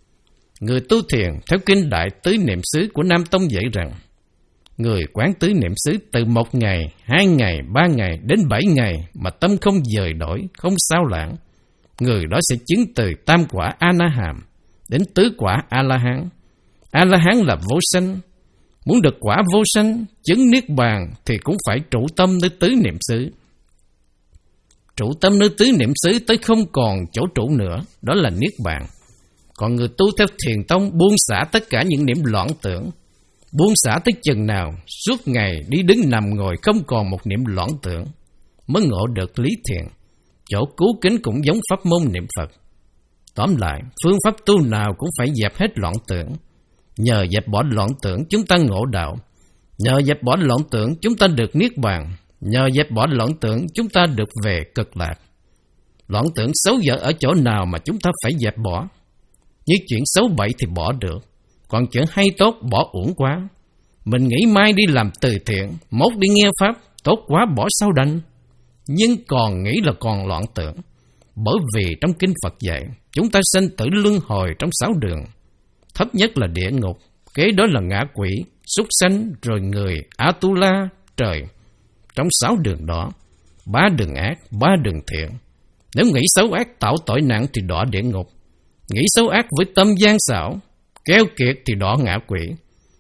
Người tu thiền theo kinh Đại Tứ Niệm xứ của Nam Tông dạy rằng, người quán tứ niệm xứ từ một ngày, hai ngày, ba ngày đến bảy ngày mà tâm không dời đổi, không sao lãng, người đó sẽ chứng từ tam quả A-na-hàm đến tứ quả A-la-hán. A-la-hán là vô sanh. Muốn được quả vô sanh, chứng niết bàn thì cũng phải trụ tâm nơi tứ niệm xứ. Trụ tâm nơi tứ niệm xứ tới không còn chỗ trụ nữa, đó là niết bàn. Còn người tu theo thiền tông buông xả tất cả những niệm loạn tưởng. Buông xả tới chừng nào, suốt ngày đi đứng nằm ngồi không còn một niệm loạn tưởng, mới ngộ được lý thiền. Chỗ cứu kính cũng giống pháp môn niệm Phật. Tóm lại, phương pháp tu nào cũng phải dẹp hết loạn tưởng. Nhờ dẹp bỏ loạn tưởng chúng ta ngộ đạo. Nhờ dẹp bỏ loạn tưởng chúng ta được niết bàn. Nhờ dẹp bỏ loạn tưởng chúng ta được về cực lạc. Loạn tưởng xấu dở ở chỗ nào mà chúng ta phải dẹp bỏ? Như chuyện xấu bậy thì bỏ được, còn chuyện hay tốt bỏ uổng quá. Mình nghĩ mai đi làm từ thiện, mốt đi nghe pháp, tốt quá bỏ sao đành. Nhưng còn nghĩ là còn loạn tưởng. Bởi vì trong kinh Phật dạy, chúng ta sanh tử luân hồi trong sáu đường. Thấp nhất là địa ngục, kế đó là ngạ quỷ, súc sanh, rồi người, Atula, trời. Trong sáu đường đó, ba đường ác, ba đường thiện. Nếu nghĩ xấu ác tạo tội nặng thì đọa địa ngục. Nghĩ xấu ác với tâm gian xảo, keo kiệt thì đọa ngạ quỷ.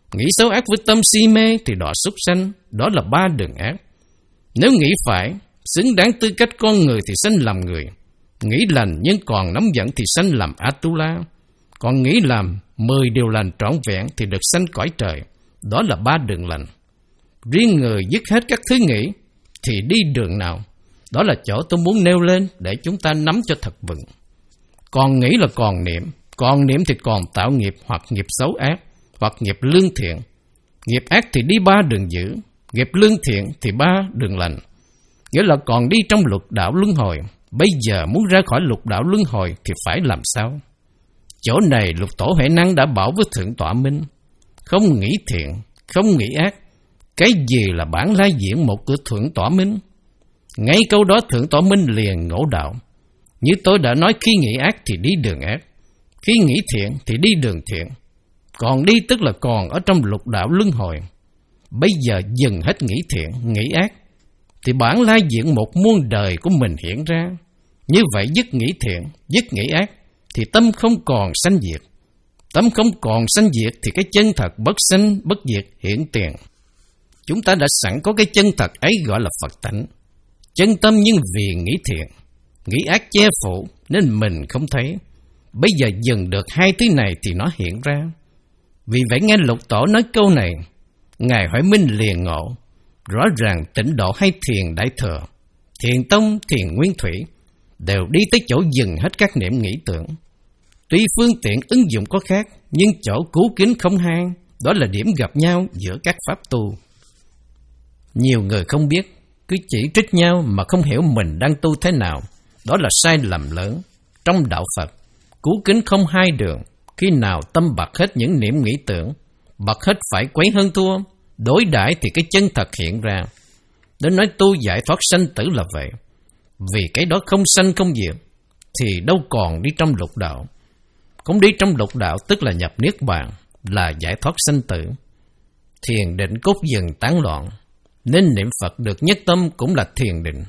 Nghĩ xấu ác với tâm si mê thì đọa súc sanh, đó là ba đường ác. Nếu nghĩ phải, xứng đáng tư cách con người thì sanh làm người. Nghĩ lành nhưng còn nóng giận thì sanh làm Atula. Còn nghĩ làm mười điều lành trọn vẹn thì được sanh cõi trời. Đó là ba đường lành. Riêng người dứt hết các thứ nghĩ thì đi đường nào? Đó là chỗ tôi muốn nêu lên để chúng ta nắm cho thật vững. Còn nghĩ là còn niệm. Còn niệm thì còn tạo nghiệp hoặc nghiệp xấu ác, hoặc nghiệp lương thiện. Nghiệp ác thì đi ba đường dữ, nghiệp lương thiện thì ba đường lành. Nghĩa là còn đi trong lục đạo luân hồi. Bây giờ muốn ra khỏi lục đạo luân hồi thì phải làm sao? Chỗ này Lục Tổ Huệ Năng đã bảo với Thượng Tọa Minh: không nghĩ thiện, không nghĩ ác. Cái gì là bản lai diễn một của Thượng Tọa Minh? Ngay câu đó Thượng Tọa Minh liền ngộ đạo. Như tôi đã nói, khi nghĩ ác thì đi đường ác, khi nghĩ thiện thì đi đường thiện. Còn đi tức là còn ở trong lục đạo luân hồi. Bây giờ dừng hết nghĩ thiện, nghĩ ác, thì bản lai diễn một muôn đời của mình hiện ra. Như vậy dứt nghĩ thiện, dứt nghĩ ác, thì tâm không còn sanh diệt. Tâm không còn sanh diệt thì cái chân thật bất sanh bất diệt hiện tiền. Chúng ta đã sẵn có cái chân thật ấy gọi là Phật tánh. Chân tâm nhưng vì nghĩ thiện, nghĩ ác che phủ nên mình không thấy. Bây giờ dừng được hai thứ này thì nó hiện ra. Vì vậy nghe Lục Tổ nói câu này, Ngài Huệ Minh liền ngộ. Rõ ràng Tịnh Độ hay Thiền Đại Thừa, Thiền Tông, Thiền Nguyên Thủy đều đi tới chỗ dừng hết các niệm nghĩ tưởng. Tuy phương tiện ứng dụng có khác, nhưng chỗ cứu kính không hai. Đó là điểm gặp nhau giữa các pháp tu. Nhiều người không biết, cứ chỉ trích nhau mà không hiểu mình đang tu thế nào. Đó là sai lầm lớn. Trong đạo Phật, cứu kính không hai đường. Khi nào tâm bật hết những niệm nghĩ tưởng, bật hết phải quấy hơn thua, đối đãi thì cái chân thật hiện ra. Đến nói tu giải thoát sanh tử là vậy. Vì cái đó không sanh không diệt, thì đâu còn đi trong lục đạo. Không đi trong lục đạo tức là nhập niết bàn, là giải thoát sanh tử. Thiền định cốt dần tán loạn, nên niệm Phật được nhất tâm cũng là thiền định.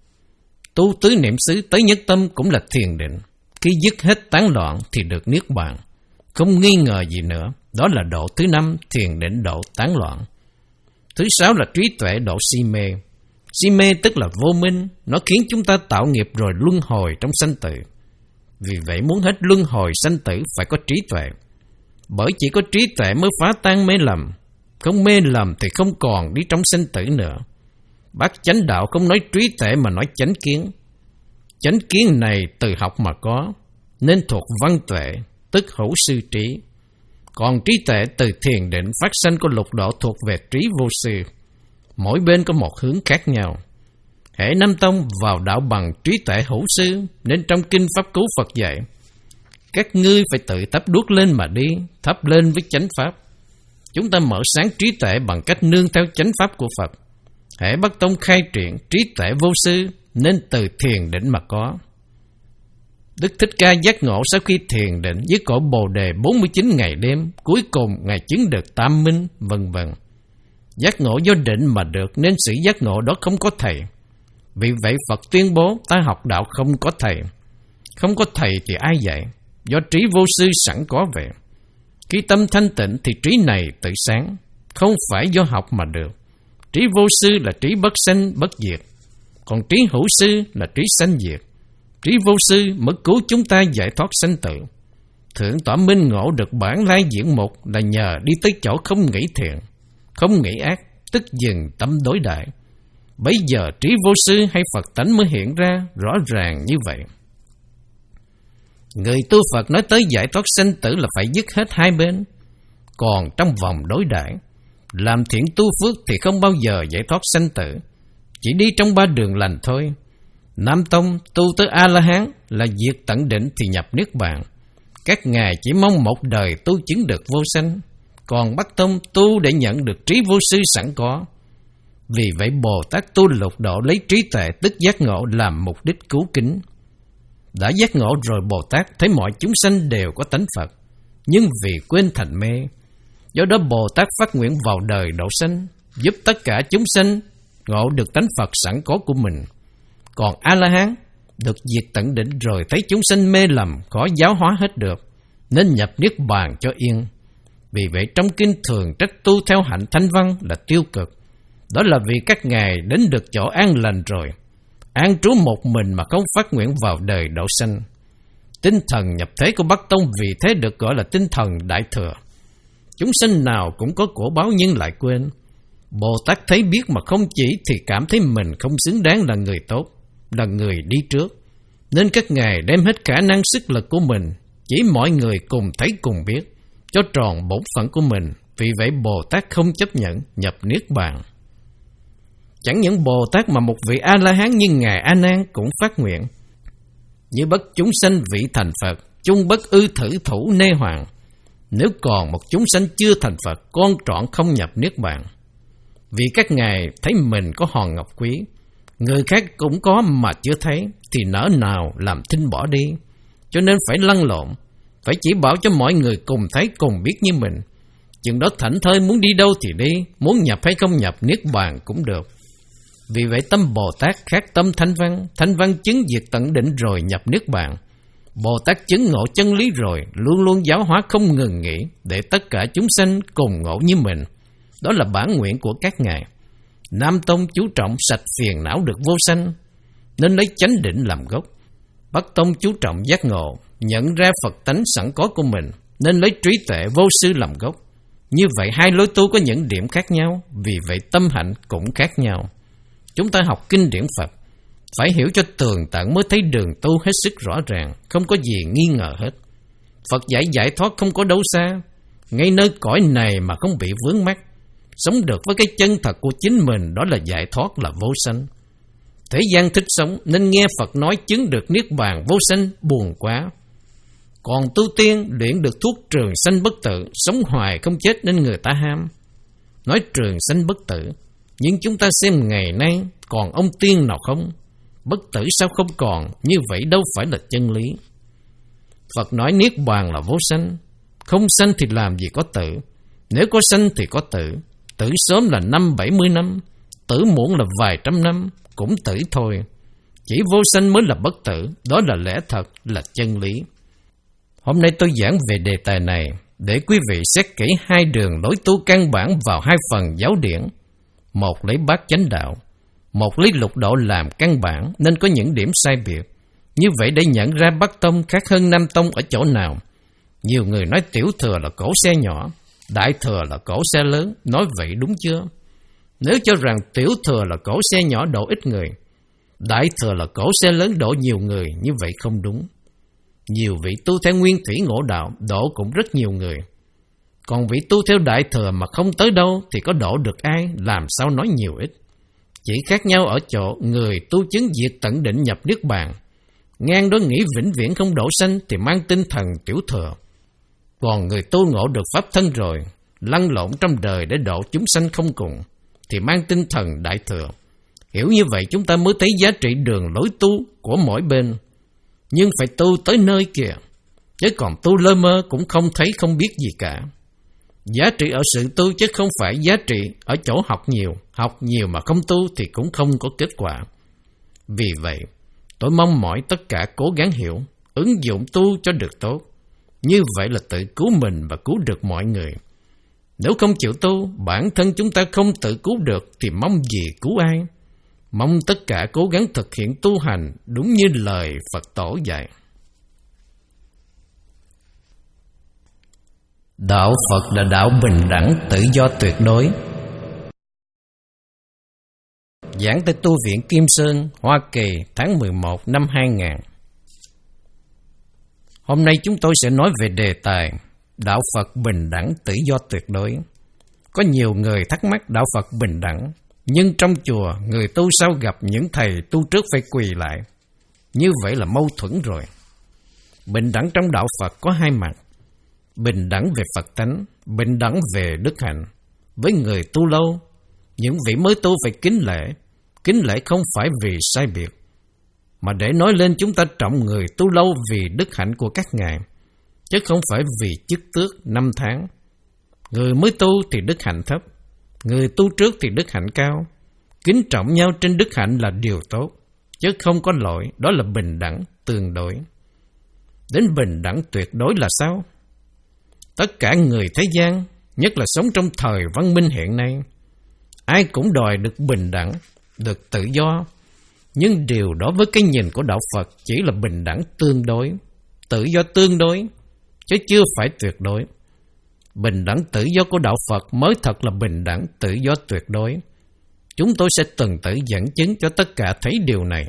Tu tứ niệm xứ tới nhất tâm cũng là thiền định. Khi dứt hết tán loạn thì được niết bàn. Không nghi ngờ gì nữa. Đó là độ thứ năm, thiền định độ tán loạn. Thứ sáu là trí tuệ độ si mê. Si mê tức là vô minh. Nó khiến chúng ta tạo nghiệp rồi luân hồi trong sanh tử. Vì vậy muốn hết luân hồi sanh tử phải có trí tuệ. Bởi chỉ có trí tuệ mới phá tan mê lầm. Không mê lầm thì không còn đi trong sanh tử nữa. Bác chánh đạo không nói trí tuệ mà nói chánh kiến. Chánh kiến này từ học mà có, nên thuộc văn tuệ, tức hữu sư trí. Còn trí tuệ từ thiền định phát sanh của lục độ thuộc về trí vô sư. Mỗi bên có một hướng khác nhau. Hễ Nam Tông vào đạo bằng trí tuệ hữu sư, nên trong kinh Pháp Cú Phật dạy, các ngươi phải tự thắp đuốc lên mà đi, thắp lên với chánh pháp. Chúng ta mở sáng trí tuệ bằng cách nương theo chánh pháp của Phật. Hễ Bắc Tông khai triển trí tuệ vô sư, nên từ thiền định mà có. Đức Thích Ca giác ngộ sau khi thiền định với cội Bồ Đề bốn mươi chín ngày đêm, cuối cùng Ngài chứng được tam minh, vân vân. Giác ngộ do định mà được, nên sự giác ngộ đó không có thầy. Vì vậy Phật tuyên bố ta học đạo không có thầy. Không có thầy thì ai dạy? Do trí vô sư sẵn có vậy. Khi tâm thanh tịnh thì trí này tự sáng, không phải do học mà được. Trí vô sư là trí bất sanh bất diệt, còn trí hữu sư là trí sanh diệt. Trí vô sư mới cứu chúng ta giải thoát sanh tử. Thượng Tọa Minh ngộ được bản lai diễn mục là nhờ đi tới chỗ không nghĩ thiện, không nghĩ ác, tức dừng tâm đối đại. Bây giờ trí vô sư hay Phật tánh mới hiện ra rõ ràng như vậy. Người tu Phật nói tới giải thoát sanh tử là phải dứt hết hai bên. Còn trong vòng đối đãi, làm thiện tu phước thì không bao giờ giải thoát sanh tử, chỉ đi trong ba đường lành thôi. Nam Tông tu tới A-la-hán là diệt tận định thì nhập niết bàn. Các ngài chỉ mong một đời tu chứng được vô sanh. Còn Bắc Tông tu để nhận được trí vô sư sẵn có. Vì vậy Bồ Tát tu lục độ lấy trí tuệ tức giác ngộ làm mục đích cứu kính. Đã giác ngộ rồi Bồ Tát thấy mọi chúng sanh đều có tánh Phật, nhưng vì quên thành mê. Do đó Bồ Tát phát nguyện vào đời độ sanh, giúp tất cả chúng sanh ngộ được tánh Phật sẵn có của mình. Còn A-la-hán được diệt tận định rồi thấy chúng sanh mê lầm, khó giáo hóa hết được, nên nhập niết bàn cho yên. Vì vậy trong kinh thường trách tu theo hạnh thanh văn là tiêu cực. Đó là vì các ngài đến được chỗ an lành rồi, an trú một mình mà không phát nguyện vào đời độ sanh. Tinh thần nhập thế của Bắc Tông vì thế được gọi là tinh thần đại thừa. Chúng sanh nào cũng có của báo nhưng lại quên. Bồ Tát thấy biết mà không chỉ thì cảm thấy mình không xứng đáng là người tốt, là người đi trước. Nên các ngài đem hết khả năng sức lực của mình, chỉ mọi người cùng thấy cùng biết, cho tròn bổn phận của mình. Vì vậy Bồ Tát không chấp nhận nhập Niết Bàn. Chẳng những Bồ Tát mà một vị A-la-hán như Ngài A Nan cũng phát nguyện: như bất chúng sanh vị thành Phật, chung bất ư thử thủ nê hoàng. Nếu còn một chúng sanh chưa thành Phật, con trọn không nhập Niết Bàn. Vì các ngài thấy mình có hòn ngọc quý, người khác cũng có mà chưa thấy, thì nỡ nào làm thinh bỏ đi. Cho nên phải lăn lộn, phải chỉ bảo cho mọi người cùng thấy cùng biết như mình. Chừng đó thảnh thơi muốn đi đâu thì đi, muốn nhập hay không nhập Niết Bàn cũng được. Vì vậy tâm Bồ Tát khác tâm Thanh Văn. Thanh Văn chứng diệt tận định rồi nhập Niết Bàn. Bồ Tát chứng ngộ chân lý rồi luôn luôn giáo hóa không ngừng nghỉ, để tất cả chúng sanh cùng ngộ như mình. Đó là bản nguyện của các ngài. Nam Tông chú trọng sạch phiền não được vô sanh, nên lấy chánh định làm gốc. Bắc Tông chú trọng giác ngộ, nhận ra Phật tánh sẵn có của mình, nên lấy trí tuệ vô sư làm gốc. Như vậy hai lối tu có những điểm khác nhau, vì vậy tâm hạnh cũng khác nhau. Chúng ta học kinh điển Phật, phải hiểu cho tường tận mới thấy đường tu hết sức rõ ràng, không có gì nghi ngờ hết. Phật dạy giải thoát không có đâu xa, ngay nơi cõi này mà không bị vướng mắc. Sống được với cái chân thật của chính mình, đó là giải thoát, là vô sanh. Thế gian thích sống nên nghe Phật nói chứng được Niết Bàn vô sanh buồn quá. Còn tu tiên luyện được thuốc trường sanh bất tử, sống hoài không chết nên người ta ham. Nói trường sanh bất tử, nhưng chúng ta xem ngày nay còn ông tiên nào không? Bất tử sao không còn? Như vậy đâu phải là chân lý. Phật nói Niết Bàn là vô sanh, không sanh thì làm gì có tử. Nếu có sanh thì có tử. Tử sớm là năm bảy mươi năm, tử muộn là vài trăm năm, cũng tử thôi. Chỉ vô sanh mới là bất tử, đó là lẽ thật, là chân lý. Hôm nay tôi giảng về đề tài này để quý vị xét kỹ hai đường lối tu căn bản vào hai phần giáo điển. Một lấy bát chánh đạo, một lấy lục độ làm căn bản, nên có những điểm sai biệt. Như vậy để nhận ra Bắc Tông khác hơn Nam Tông ở chỗ nào? Nhiều người nói tiểu thừa là cỗ xe nhỏ, đại thừa là cỗ xe lớn. Nói vậy đúng chưa? Nếu cho rằng tiểu thừa là cỗ xe nhỏ độ ít người, đại thừa là cỗ xe lớn độ nhiều người, như vậy không đúng. Nhiều vị tu theo nguyên thủy ngộ đạo độ cũng rất nhiều người. Còn vị tu theo đại thừa mà không tới đâu thì có độ được ai, làm sao nói nhiều ít. Chỉ khác nhau ở chỗ người tu chứng diệt tận định nhập Niết Bàn, ngang đó nghĩ vĩnh viễn không độ sanh thì mang tinh thần tiểu thừa. Còn người tu ngộ được pháp thân rồi, lăn lộn trong đời để độ chúng sanh không cùng, thì mang tinh thần đại thừa. Hiểu như vậy chúng ta mới thấy giá trị đường lối tu của mỗi bên. Nhưng phải tu tới nơi kìa, chứ còn tu lơ mơ cũng không thấy không biết gì cả. Giá trị ở sự tu chứ không phải giá trị ở chỗ học nhiều. Học nhiều mà không tu thì cũng không có kết quả. Vì vậy, tôi mong mỏi tất cả cố gắng hiểu, ứng dụng tu cho được tốt. Như vậy là tự cứu mình và cứu được mọi người. Nếu không chịu tu, bản thân chúng ta không tự cứu được thì mong gì cứu ai? Mong tất cả cố gắng thực hiện tu hành đúng như lời Phật Tổ dạy. Đạo Phật là đạo bình đẳng, tự do tuyệt đối. Giảng tại Tu viện Kim Sơn, Hoa Kỳ, tháng mười một năm hai nghìn. Hôm nay chúng tôi sẽ nói về đề tài đạo Phật bình đẳng, tự do tuyệt đối. Có nhiều người thắc mắc đạo Phật bình đẳng, nhưng trong chùa người tu sao gặp những thầy tu trước phải quỳ lại? Như vậy là mâu thuẫn rồi. Bình đẳng trong đạo Phật có hai mặt. Bình đẳng về Phật tánh, bình đẳng về đức hạnh. Với người tu lâu, những vị mới tu phải kính lễ. Kính lễ không phải vì sai biệt, mà để nói lên chúng ta trọng người tu lâu vì đức hạnh của các ngài, chứ không phải vì chức tước năm tháng. Người mới tu thì đức hạnh thấp, người tu trước thì đức hạnh cao. Kính trọng nhau trên đức hạnh là điều tốt, chứ không có lỗi, đó là bình đẳng tương đối. Đến bình đẳng tuyệt đối là sao? Tất cả người thế gian, nhất là sống trong thời văn minh hiện nay, ai cũng đòi được bình đẳng, được tự do. Nhưng điều đó với cái nhìn của Đạo Phật chỉ là bình đẳng tương đối, tự do tương đối, chứ chưa phải tuyệt đối. Bình đẳng tự do của Đạo Phật mới thật là bình đẳng tự do tuyệt đối. Chúng tôi sẽ từng tự dẫn chứng cho tất cả thấy điều này.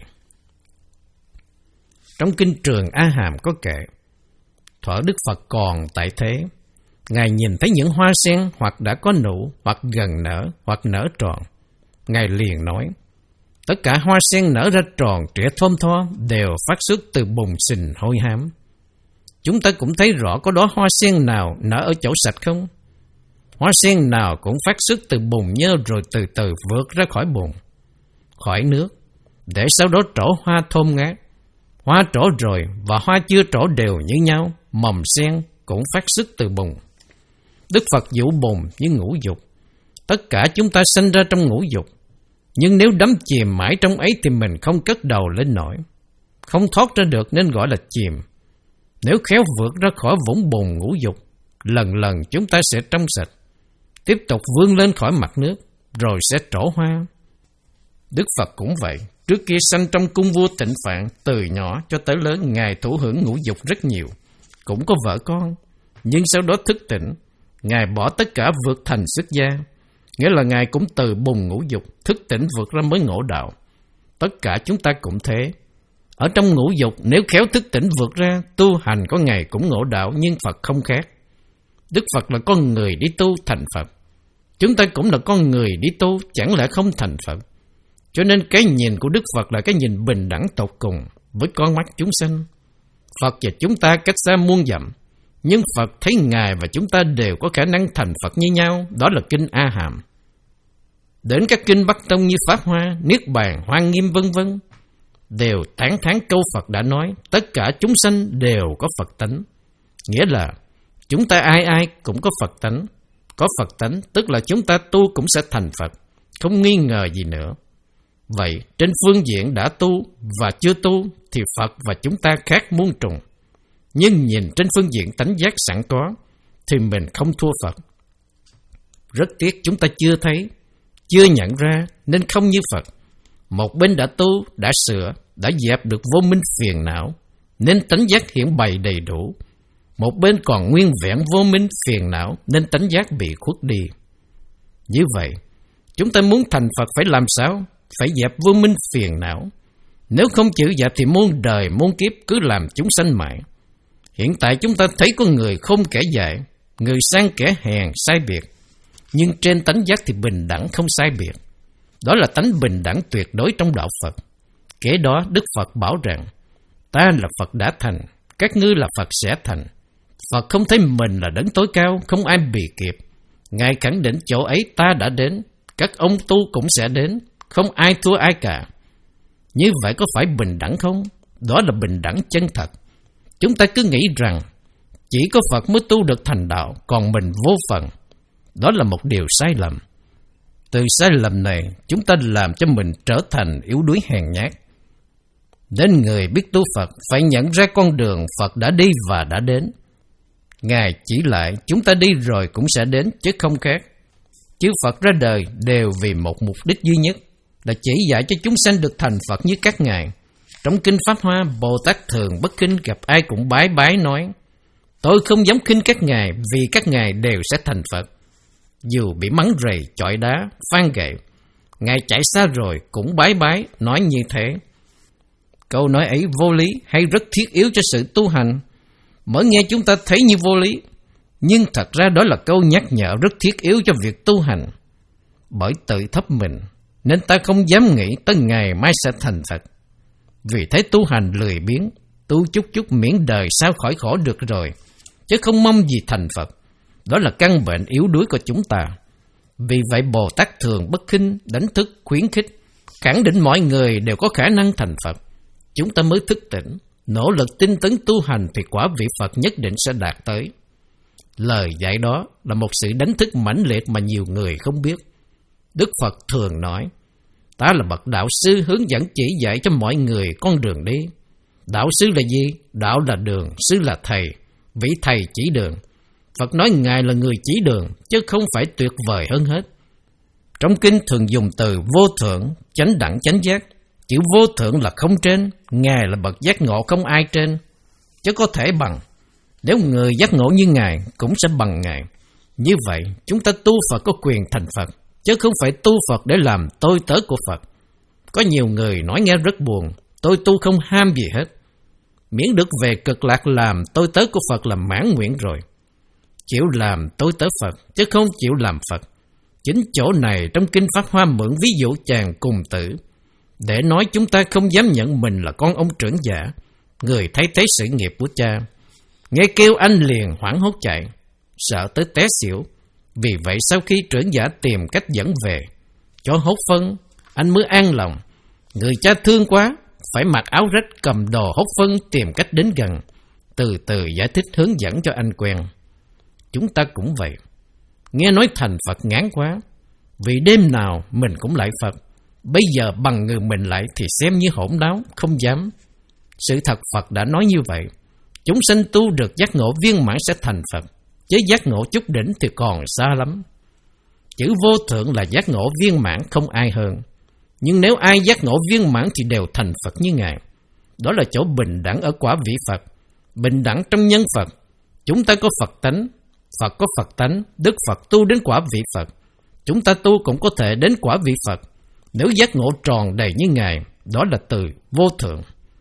Trong Kinh Trường A Hàm có kể, thuở Đức Phật còn tại thế, Ngài nhìn thấy những hoa sen hoặc đã có nụ, hoặc gần nở, hoặc nở tròn. Ngài liền nói, tất cả hoa sen nở ra tròn, trĩa thơm tho, đều phát xuất từ bùn sình hôi hám. Chúng ta cũng thấy rõ có đó hoa sen nào nở ở chỗ sạch không? Hoa sen nào cũng phát xuất từ bùn nhơ rồi từ từ vượt ra khỏi bùn, khỏi nước, để sau đó trổ hoa thơm ngát. Hoa trổ rồi và hoa chưa trổ đều như nhau, mầm sen cũng phát xuất từ bùn. Đức Phật dụ bùn như ngũ dục. Tất cả chúng ta sinh ra trong ngũ dục, nhưng nếu đắm chìm mãi trong ấy thì mình không cất đầu lên nổi, không thoát ra được nên gọi là chìm. Nếu khéo vượt ra khỏi vũng bùn ngũ dục, lần lần chúng ta sẽ trong sạch, tiếp tục vươn lên khỏi mặt nước, rồi sẽ trổ hoa. Đức Phật cũng vậy. Trước kia sanh trong cung vua Tịnh Phạn, từ nhỏ cho tới lớn, Ngài thụ hưởng ngũ dục rất nhiều, cũng có vợ con. Nhưng sau đó thức tỉnh, Ngài bỏ tất cả vượt thành xuất gia, nghĩa là Ngài cũng từ bùn ngũ dục, thức tỉnh vượt ra mới ngộ đạo. Tất cả chúng ta cũng thế. Ở trong ngũ dục, nếu khéo thức tỉnh vượt ra, tu hành có ngày cũng ngộ đạo, nhưng Phật không khác. Đức Phật là con người đi tu thành Phật. Chúng ta cũng là con người đi tu, chẳng lẽ không thành Phật? Cho nên cái nhìn của Đức Phật là cái nhìn bình đẳng tột cùng với con mắt chúng sanh. Phật và chúng ta cách xa muôn dặm, nhưng Phật thấy Ngài và chúng ta đều có khả năng thành Phật như nhau. Đó là Kinh A Hàm. Đến các kinh Bắc Tông như Pháp Hoa, Niết Bàn, Hoa Nghiêm vân vân đều tán thán câu Phật đã nói, tất cả chúng sanh đều có Phật tánh. Nghĩa là chúng ta ai ai cũng có Phật tánh. Có Phật tánh tức là chúng ta tu cũng sẽ thành Phật, không nghi ngờ gì nữa. Vậy trên phương diện đã tu và chưa tu thì Phật và chúng ta khác muôn trùng. Nhưng nhìn trên phương diện tánh giác sẵn có thì mình không thua Phật. Rất tiếc chúng ta chưa thấy, chưa nhận ra nên không như Phật. Một bên đã tu, đã sửa, đã dẹp được vô minh phiền não, nên tánh giác hiện bày đầy đủ. Một bên còn nguyên vẹn vô minh phiền não, nên tánh giác bị khuất đi. Như vậy, chúng ta muốn thành Phật phải làm sao? Phải dẹp vô minh phiền não. Nếu không chịu dẹp thì muôn đời muôn kiếp cứ làm chúng sanh mãi. Hiện tại chúng ta thấy có người không kẻ dại, người sang kẻ hèn sai biệt, nhưng trên tánh giác thì bình đẳng không sai biệt. Đó là tánh bình đẳng tuyệt đối trong đạo Phật. Kế đó Đức Phật bảo rằng, ta là Phật đã thành, các ngươi là Phật sẽ thành. Phật không thấy mình là đấng tối cao, không ai bì kịp. Ngài khẳng định chỗ ấy ta đã đến, các ông tu cũng sẽ đến, không ai thua ai cả. Như vậy có phải bình đẳng không? Đó là bình đẳng chân thật. Chúng ta cứ nghĩ rằng chỉ có Phật mới tu được thành đạo, còn mình vô phần. Đó là một điều sai lầm. Từ sai lầm này, chúng ta làm cho mình trở thành yếu đuối hèn nhát. Đến người biết tu Phật phải nhận ra con đường Phật đã đi và đã đến. Ngài chỉ lại chúng ta đi rồi cũng sẽ đến, chứ không khác. Chư Phật ra đời đều vì một mục đích duy nhất, là chỉ dạy cho chúng sanh được thành Phật như các ngài. Trong Kinh Pháp Hoa, Bồ Tát thường bất khinh gặp ai cũng bái bái nói, tôi không dám khinh các ngài vì các ngài đều sẽ thành Phật. Dù bị mắng rầy, chọi đá, phan gậy, ngài chạy xa rồi cũng bái bái nói như thế. Câu nói ấy vô lý hay rất thiết yếu cho sự tu hành? Mới nghe chúng ta thấy như vô lý, nhưng thật ra đó là câu nhắc nhở rất thiết yếu cho việc tu hành. Bởi tự thấp mình nên ta không dám nghĩ tới ngày mai sẽ thành Phật. Vì thế tu hành lười biếng, tu chút chút miễn đời sao khỏi khổ được rồi, chứ không mong gì thành Phật. Đó là căn bệnh yếu đuối của chúng ta. Vì vậy Bồ Tát thường bất khinh, đánh thức, khuyến khích, khẳng định mọi người đều có khả năng thành Phật. Chúng ta mới thức tỉnh, nỗ lực tinh tấn tu hành thì quả vị Phật nhất định sẽ đạt tới. Lời dạy đó là một sự đánh thức mãnh liệt mà nhiều người không biết. Đức Phật thường nói, ta là bậc đạo sư hướng dẫn chỉ dạy cho mọi người con đường đi. Đạo sư là gì? Đạo là đường, sư là thầy, vị thầy chỉ đường. Phật nói Ngài là người chỉ đường, chứ không phải tuyệt vời hơn hết. Trong kinh thường dùng từ vô thượng, chánh đẳng, chánh giác. Chữ vô thượng là không trên, Ngài là bậc giác ngộ không ai trên, chứ có thể bằng. Nếu người giác ngộ như Ngài cũng sẽ bằng Ngài. Như vậy, chúng ta tu Phật có quyền thành Phật, chứ không phải tu Phật để làm tôi tớ của Phật. Có nhiều người nói nghe rất buồn, tôi tu không ham gì hết. Miễn được về cực lạc làm tôi tớ của Phật là mãn nguyện rồi. Chịu làm tôi tớ Phật, chứ không chịu làm Phật. Chính chỗ này trong Kinh Pháp Hoa mượn ví dụ chàng cùng tử, để nói chúng ta không dám nhận mình là con ông trưởng giả, người thay thế sự nghiệp của cha. Nghe kêu anh liền hoảng hốt chạy, sợ tới té xỉu. Vì vậy sau khi trưởng giả tìm cách dẫn về, cho hốt phân, anh mới an lòng. Người cha thương quá, phải mặc áo rách cầm đồ hốt phân tìm cách đến gần, từ từ giải thích hướng dẫn cho anh quen. Chúng ta cũng vậy. Nghe nói thành Phật ngán quá, vì đêm nào mình cũng lại Phật. Bây giờ bằng người mình lại thì xem như hỗn đáo, không dám. Sự thật Phật đã nói như vậy. Chúng sanh tu được giác ngộ viên mãn sẽ thành Phật, chứ giác ngộ chút đỉnh thì còn xa lắm. Chữ vô thượng là giác ngộ viên mãn không ai hơn. Nhưng nếu ai giác ngộ viên mãn thì đều thành Phật như Ngài. Đó là chỗ bình đẳng ở quả vị Phật, bình đẳng trong nhân Phật. Chúng ta có Phật tánh, Phật có Phật tánh, Đức Phật tu đến quả vị Phật. Chúng ta tu cũng có thể đến quả vị Phật, nếu giác ngộ tròn đầy như Ngài. Đó là từ vô thượng.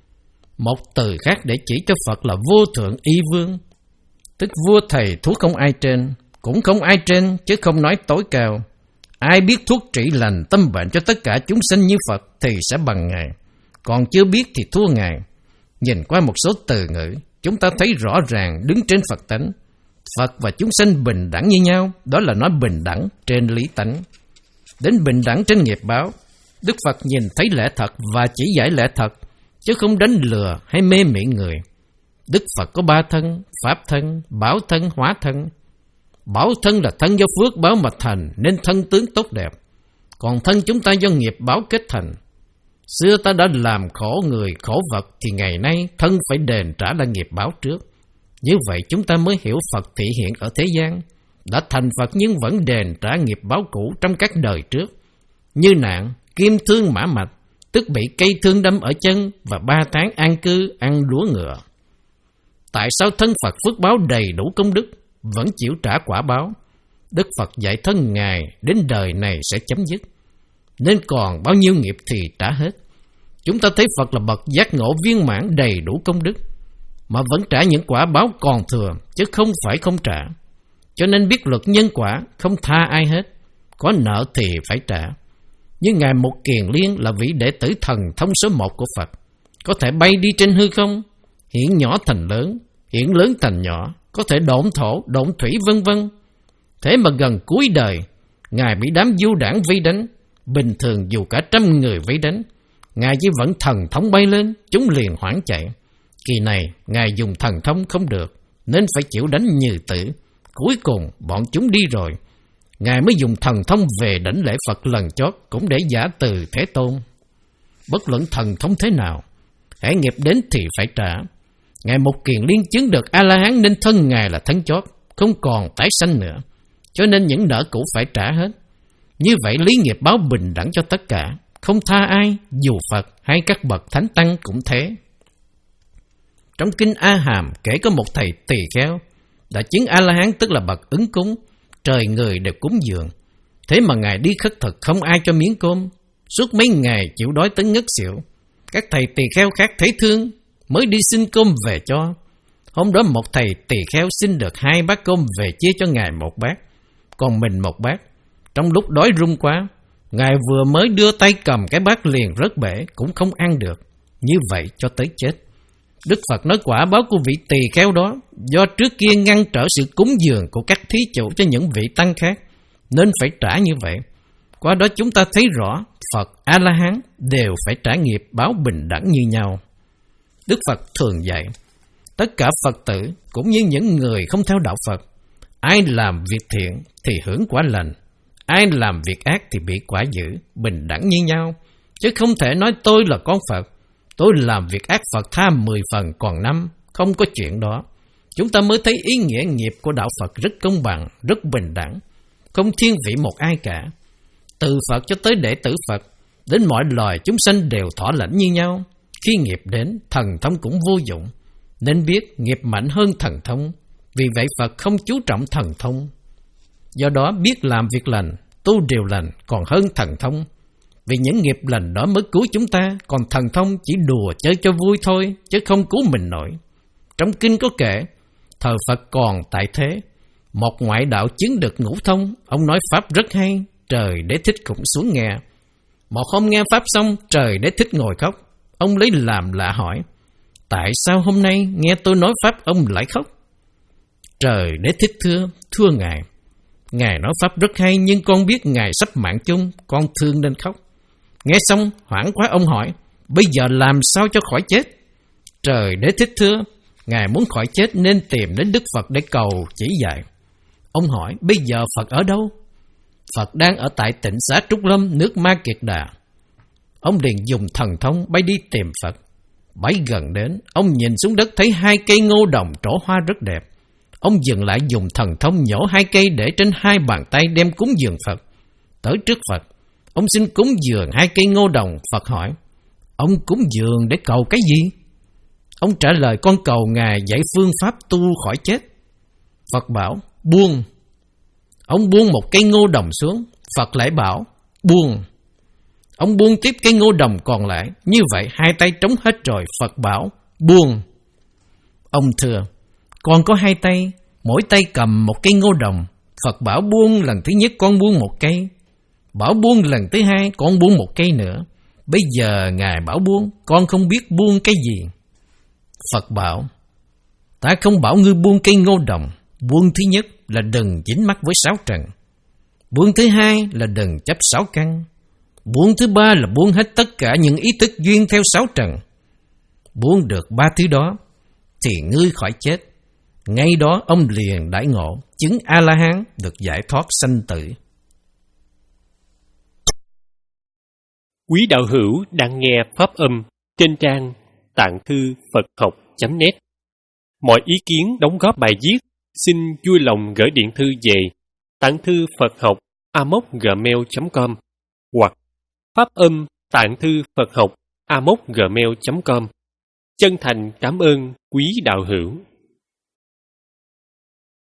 Một từ khác để chỉ cho Phật là vô thượng y vương, tức vua thầy thuốc không ai trên, cũng không ai trên chứ không nói tối cao. Ai biết thuốc trị lành tâm bệnh cho tất cả chúng sanh như Phật thì sẽ bằng Ngài, còn chưa biết thì thua Ngài. Nhìn qua một số từ ngữ, chúng ta thấy rõ ràng đứng trên Phật tánh. Phật và chúng sanh bình đẳng như nhau, đó là nói bình đẳng trên lý tánh. Đến bình đẳng trên nghiệp báo, Đức Phật nhìn thấy lẽ thật và chỉ giải lẽ thật, chứ không đánh lừa hay mê mị người. Đức Phật có ba thân: Pháp thân, Bảo thân, Hóa thân. Bảo thân là thân do phước báo mà thành, nên thân tướng tốt đẹp. Còn thân chúng ta do nghiệp báo kết thành. Xưa ta đã làm khổ người, khổ vật, thì ngày nay thân phải đền trả lại nghiệp báo trước. Như vậy chúng ta mới hiểu Phật thị hiện ở thế gian, đã thành Phật nhưng vẫn đền trả nghiệp báo cũ trong các đời trước. Như nạn, kim thương mã mạch, tức bị cây thương đâm ở chân và ba tháng an cư ăn lúa ngựa. Tại sao thân Phật phước báo đầy đủ công đức, vẫn chịu trả quả báo? Đức Phật dạy thân Ngài đến đời này sẽ chấm dứt, nên còn bao nhiêu nghiệp thì trả hết. Chúng ta thấy Phật là bậc giác ngộ viên mãn đầy đủ công đức, mà vẫn trả những quả báo còn thừa, chứ không phải không trả. Cho nên biết luật nhân quả, không tha ai hết. Có nợ thì phải trả. Như Ngài Mục Kiền Liên là vị đệ tử thần thông số một của Phật, có thể bay đi trên hư không, hiện nhỏ thành lớn, hiện lớn thành nhỏ, có thể độn thổ, độn thủy vân vân. Thế mà gần cuối đời, Ngài bị đám du đảng vây đánh. Bình thường dù cả trăm người vây đánh, Ngài chỉ vẫn thần thông bay lên, chúng liền hoảng chạy. Kỳ này Ngài dùng thần thông không được, nên phải chịu đánh như tử. Cuối cùng bọn chúng đi rồi, Ngài mới dùng thần thông về đảnh lễ Phật lần chót, cũng để giả từ Thế Tôn. Bất luận thần thông thế nào, hễ nghiệp đến thì phải trả. Ngài Mục Kiền Liên chứng được A-la-hán nên thân Ngài là thân chót, không còn tái sanh nữa, cho nên những nợ cũ phải trả hết. Như vậy lý nghiệp báo bình đẳng cho tất cả, không tha ai, dù Phật hay các bậc thánh tăng cũng thế. Trong kinh A Hàm kể có một thầy tỳ kheo đã chứng A-la-hán, tức là bậc ứng cúng, trời người đều cúng dường. Thế mà Ngài đi khất thực không ai cho miếng cơm, suốt mấy ngày chịu đói tới ngất xỉu. Các thầy tỳ kheo khác thấy thương mới đi xin cơm về cho. Hôm đó một thầy tỳ kheo xin được hai bát cơm về chia cho Ngài một bát, còn mình một bát. Trong lúc đói run quá, Ngài vừa mới đưa tay cầm cái bát liền rớt bể, cũng không ăn được. Như vậy cho tới chết. Đức Phật nói quả báo của vị tỳ kheo đó do trước kia ngăn trở sự cúng dường của các thí chủ cho những vị tăng khác, nên phải trả như vậy. Qua đó chúng ta thấy rõ Phật, A-la-hán đều phải trả nghiệp báo bình đẳng như nhau. Đức Phật thường dạy tất cả Phật tử cũng như những người không theo đạo Phật, ai làm việc thiện thì hưởng quả lành, ai làm việc ác thì bị quả dữ, bình đẳng như nhau. Chứ không thể nói tôi là con Phật, tôi làm việc ác Phật tha mười phần còn năm, không có chuyện đó. chúng ta mới thấy ý nghĩa nghiệp của đạo Phật rất công bằng, rất bình đẳng, không thiên vị một ai cả. Từ Phật cho tới đệ tử Phật, đến mọi loài chúng sanh đều thỏa lãnh như nhau. Khi nghiệp đến, thần thông cũng vô dụng. Nên biết nghiệp mạnh hơn thần thông. Vì vậy Phật không chú trọng thần thông. Do đó biết làm việc lành, tu điều lành còn hơn thần thông. Vì những nghiệp lành đó mới cứu chúng ta, còn thần thông chỉ đùa chơi cho vui thôi, chứ không cứu mình nổi. Trong kinh có kể, thời Phật còn tại thế, một ngoại đạo chứng được ngũ thông, ông nói pháp rất hay, Trời Đế Thích cũng xuống nghe. Một hôm nghe pháp xong, Trời Đế Thích ngồi khóc. Ông lấy làm lạ hỏi, tại sao hôm nay nghe tôi nói pháp ông lại khóc? Trời Đế Thích thưa, thưa Ngài, Ngài nói pháp rất hay, nhưng con biết Ngài sắp mạng chung, con thương nên khóc. Nghe xong, hoảng quá ông hỏi, bây giờ làm sao cho khỏi chết? Trời Đế Thích thưa, Ngài muốn khỏi chết nên tìm đến Đức Phật để cầu chỉ dạy. Ông hỏi, bây giờ Phật ở đâu? Phật đang ở tại Tịnh Xá Trúc Lâm, nước Ma Kiệt Đà. Ông liền dùng thần thông bay đi tìm Phật. Bay gần đến, ông nhìn xuống đất thấy hai cây ngô đồng trổ hoa rất đẹp. Ông dừng lại dùng thần thông nhổ hai cây để trên hai bàn tay đem cúng dường Phật. Tới trước Phật, ông xin cúng dường hai cây ngô đồng. Phật hỏi, ông cúng dường để cầu cái gì? Ông trả lời, con cầu Ngài dạy phương pháp tu khỏi chết. Phật bảo, buông. Ông buông một cây ngô đồng xuống. Phật lại bảo, buông. Ông buông tiếp cây ngô đồng còn lại. Như vậy hai tay trống hết rồi. Phật bảo, buông. Ông thưa, con có hai tay, mỗi tay cầm một cây ngô đồng. Phật bảo buông lần thứ nhất con buông một cây. Bảo buông lần thứ hai con buông một cây nữa. Bây giờ Ngài bảo buông, con không biết buông cái gì. Phật bảo, ta không bảo ngươi buông cây ngô đồng. Buông thứ nhất là đừng dính mắc với sáu trần. Buông thứ hai là đừng chấp sáu căn. Buông thứ ba là buông hết tất cả những ý thức duyên theo sáu trần. Buông được ba thứ đó thì ngươi khỏi chết. Ngay đó ông liền đại ngộ, chứng A-la-hán, được giải thoát sanh tử. Quý đạo hữu đang nghe pháp âm trên trang tạng thư Phật học chấm net. Mọi ý kiến đóng góp bài viết xin vui lòng gửi điện thư về tạng thư Phật học a m o c gmail chấm com hoặc pháp âm tạng thư Phật học a m o c gmail chấm com. Chân thành cảm ơn quý đạo hữu.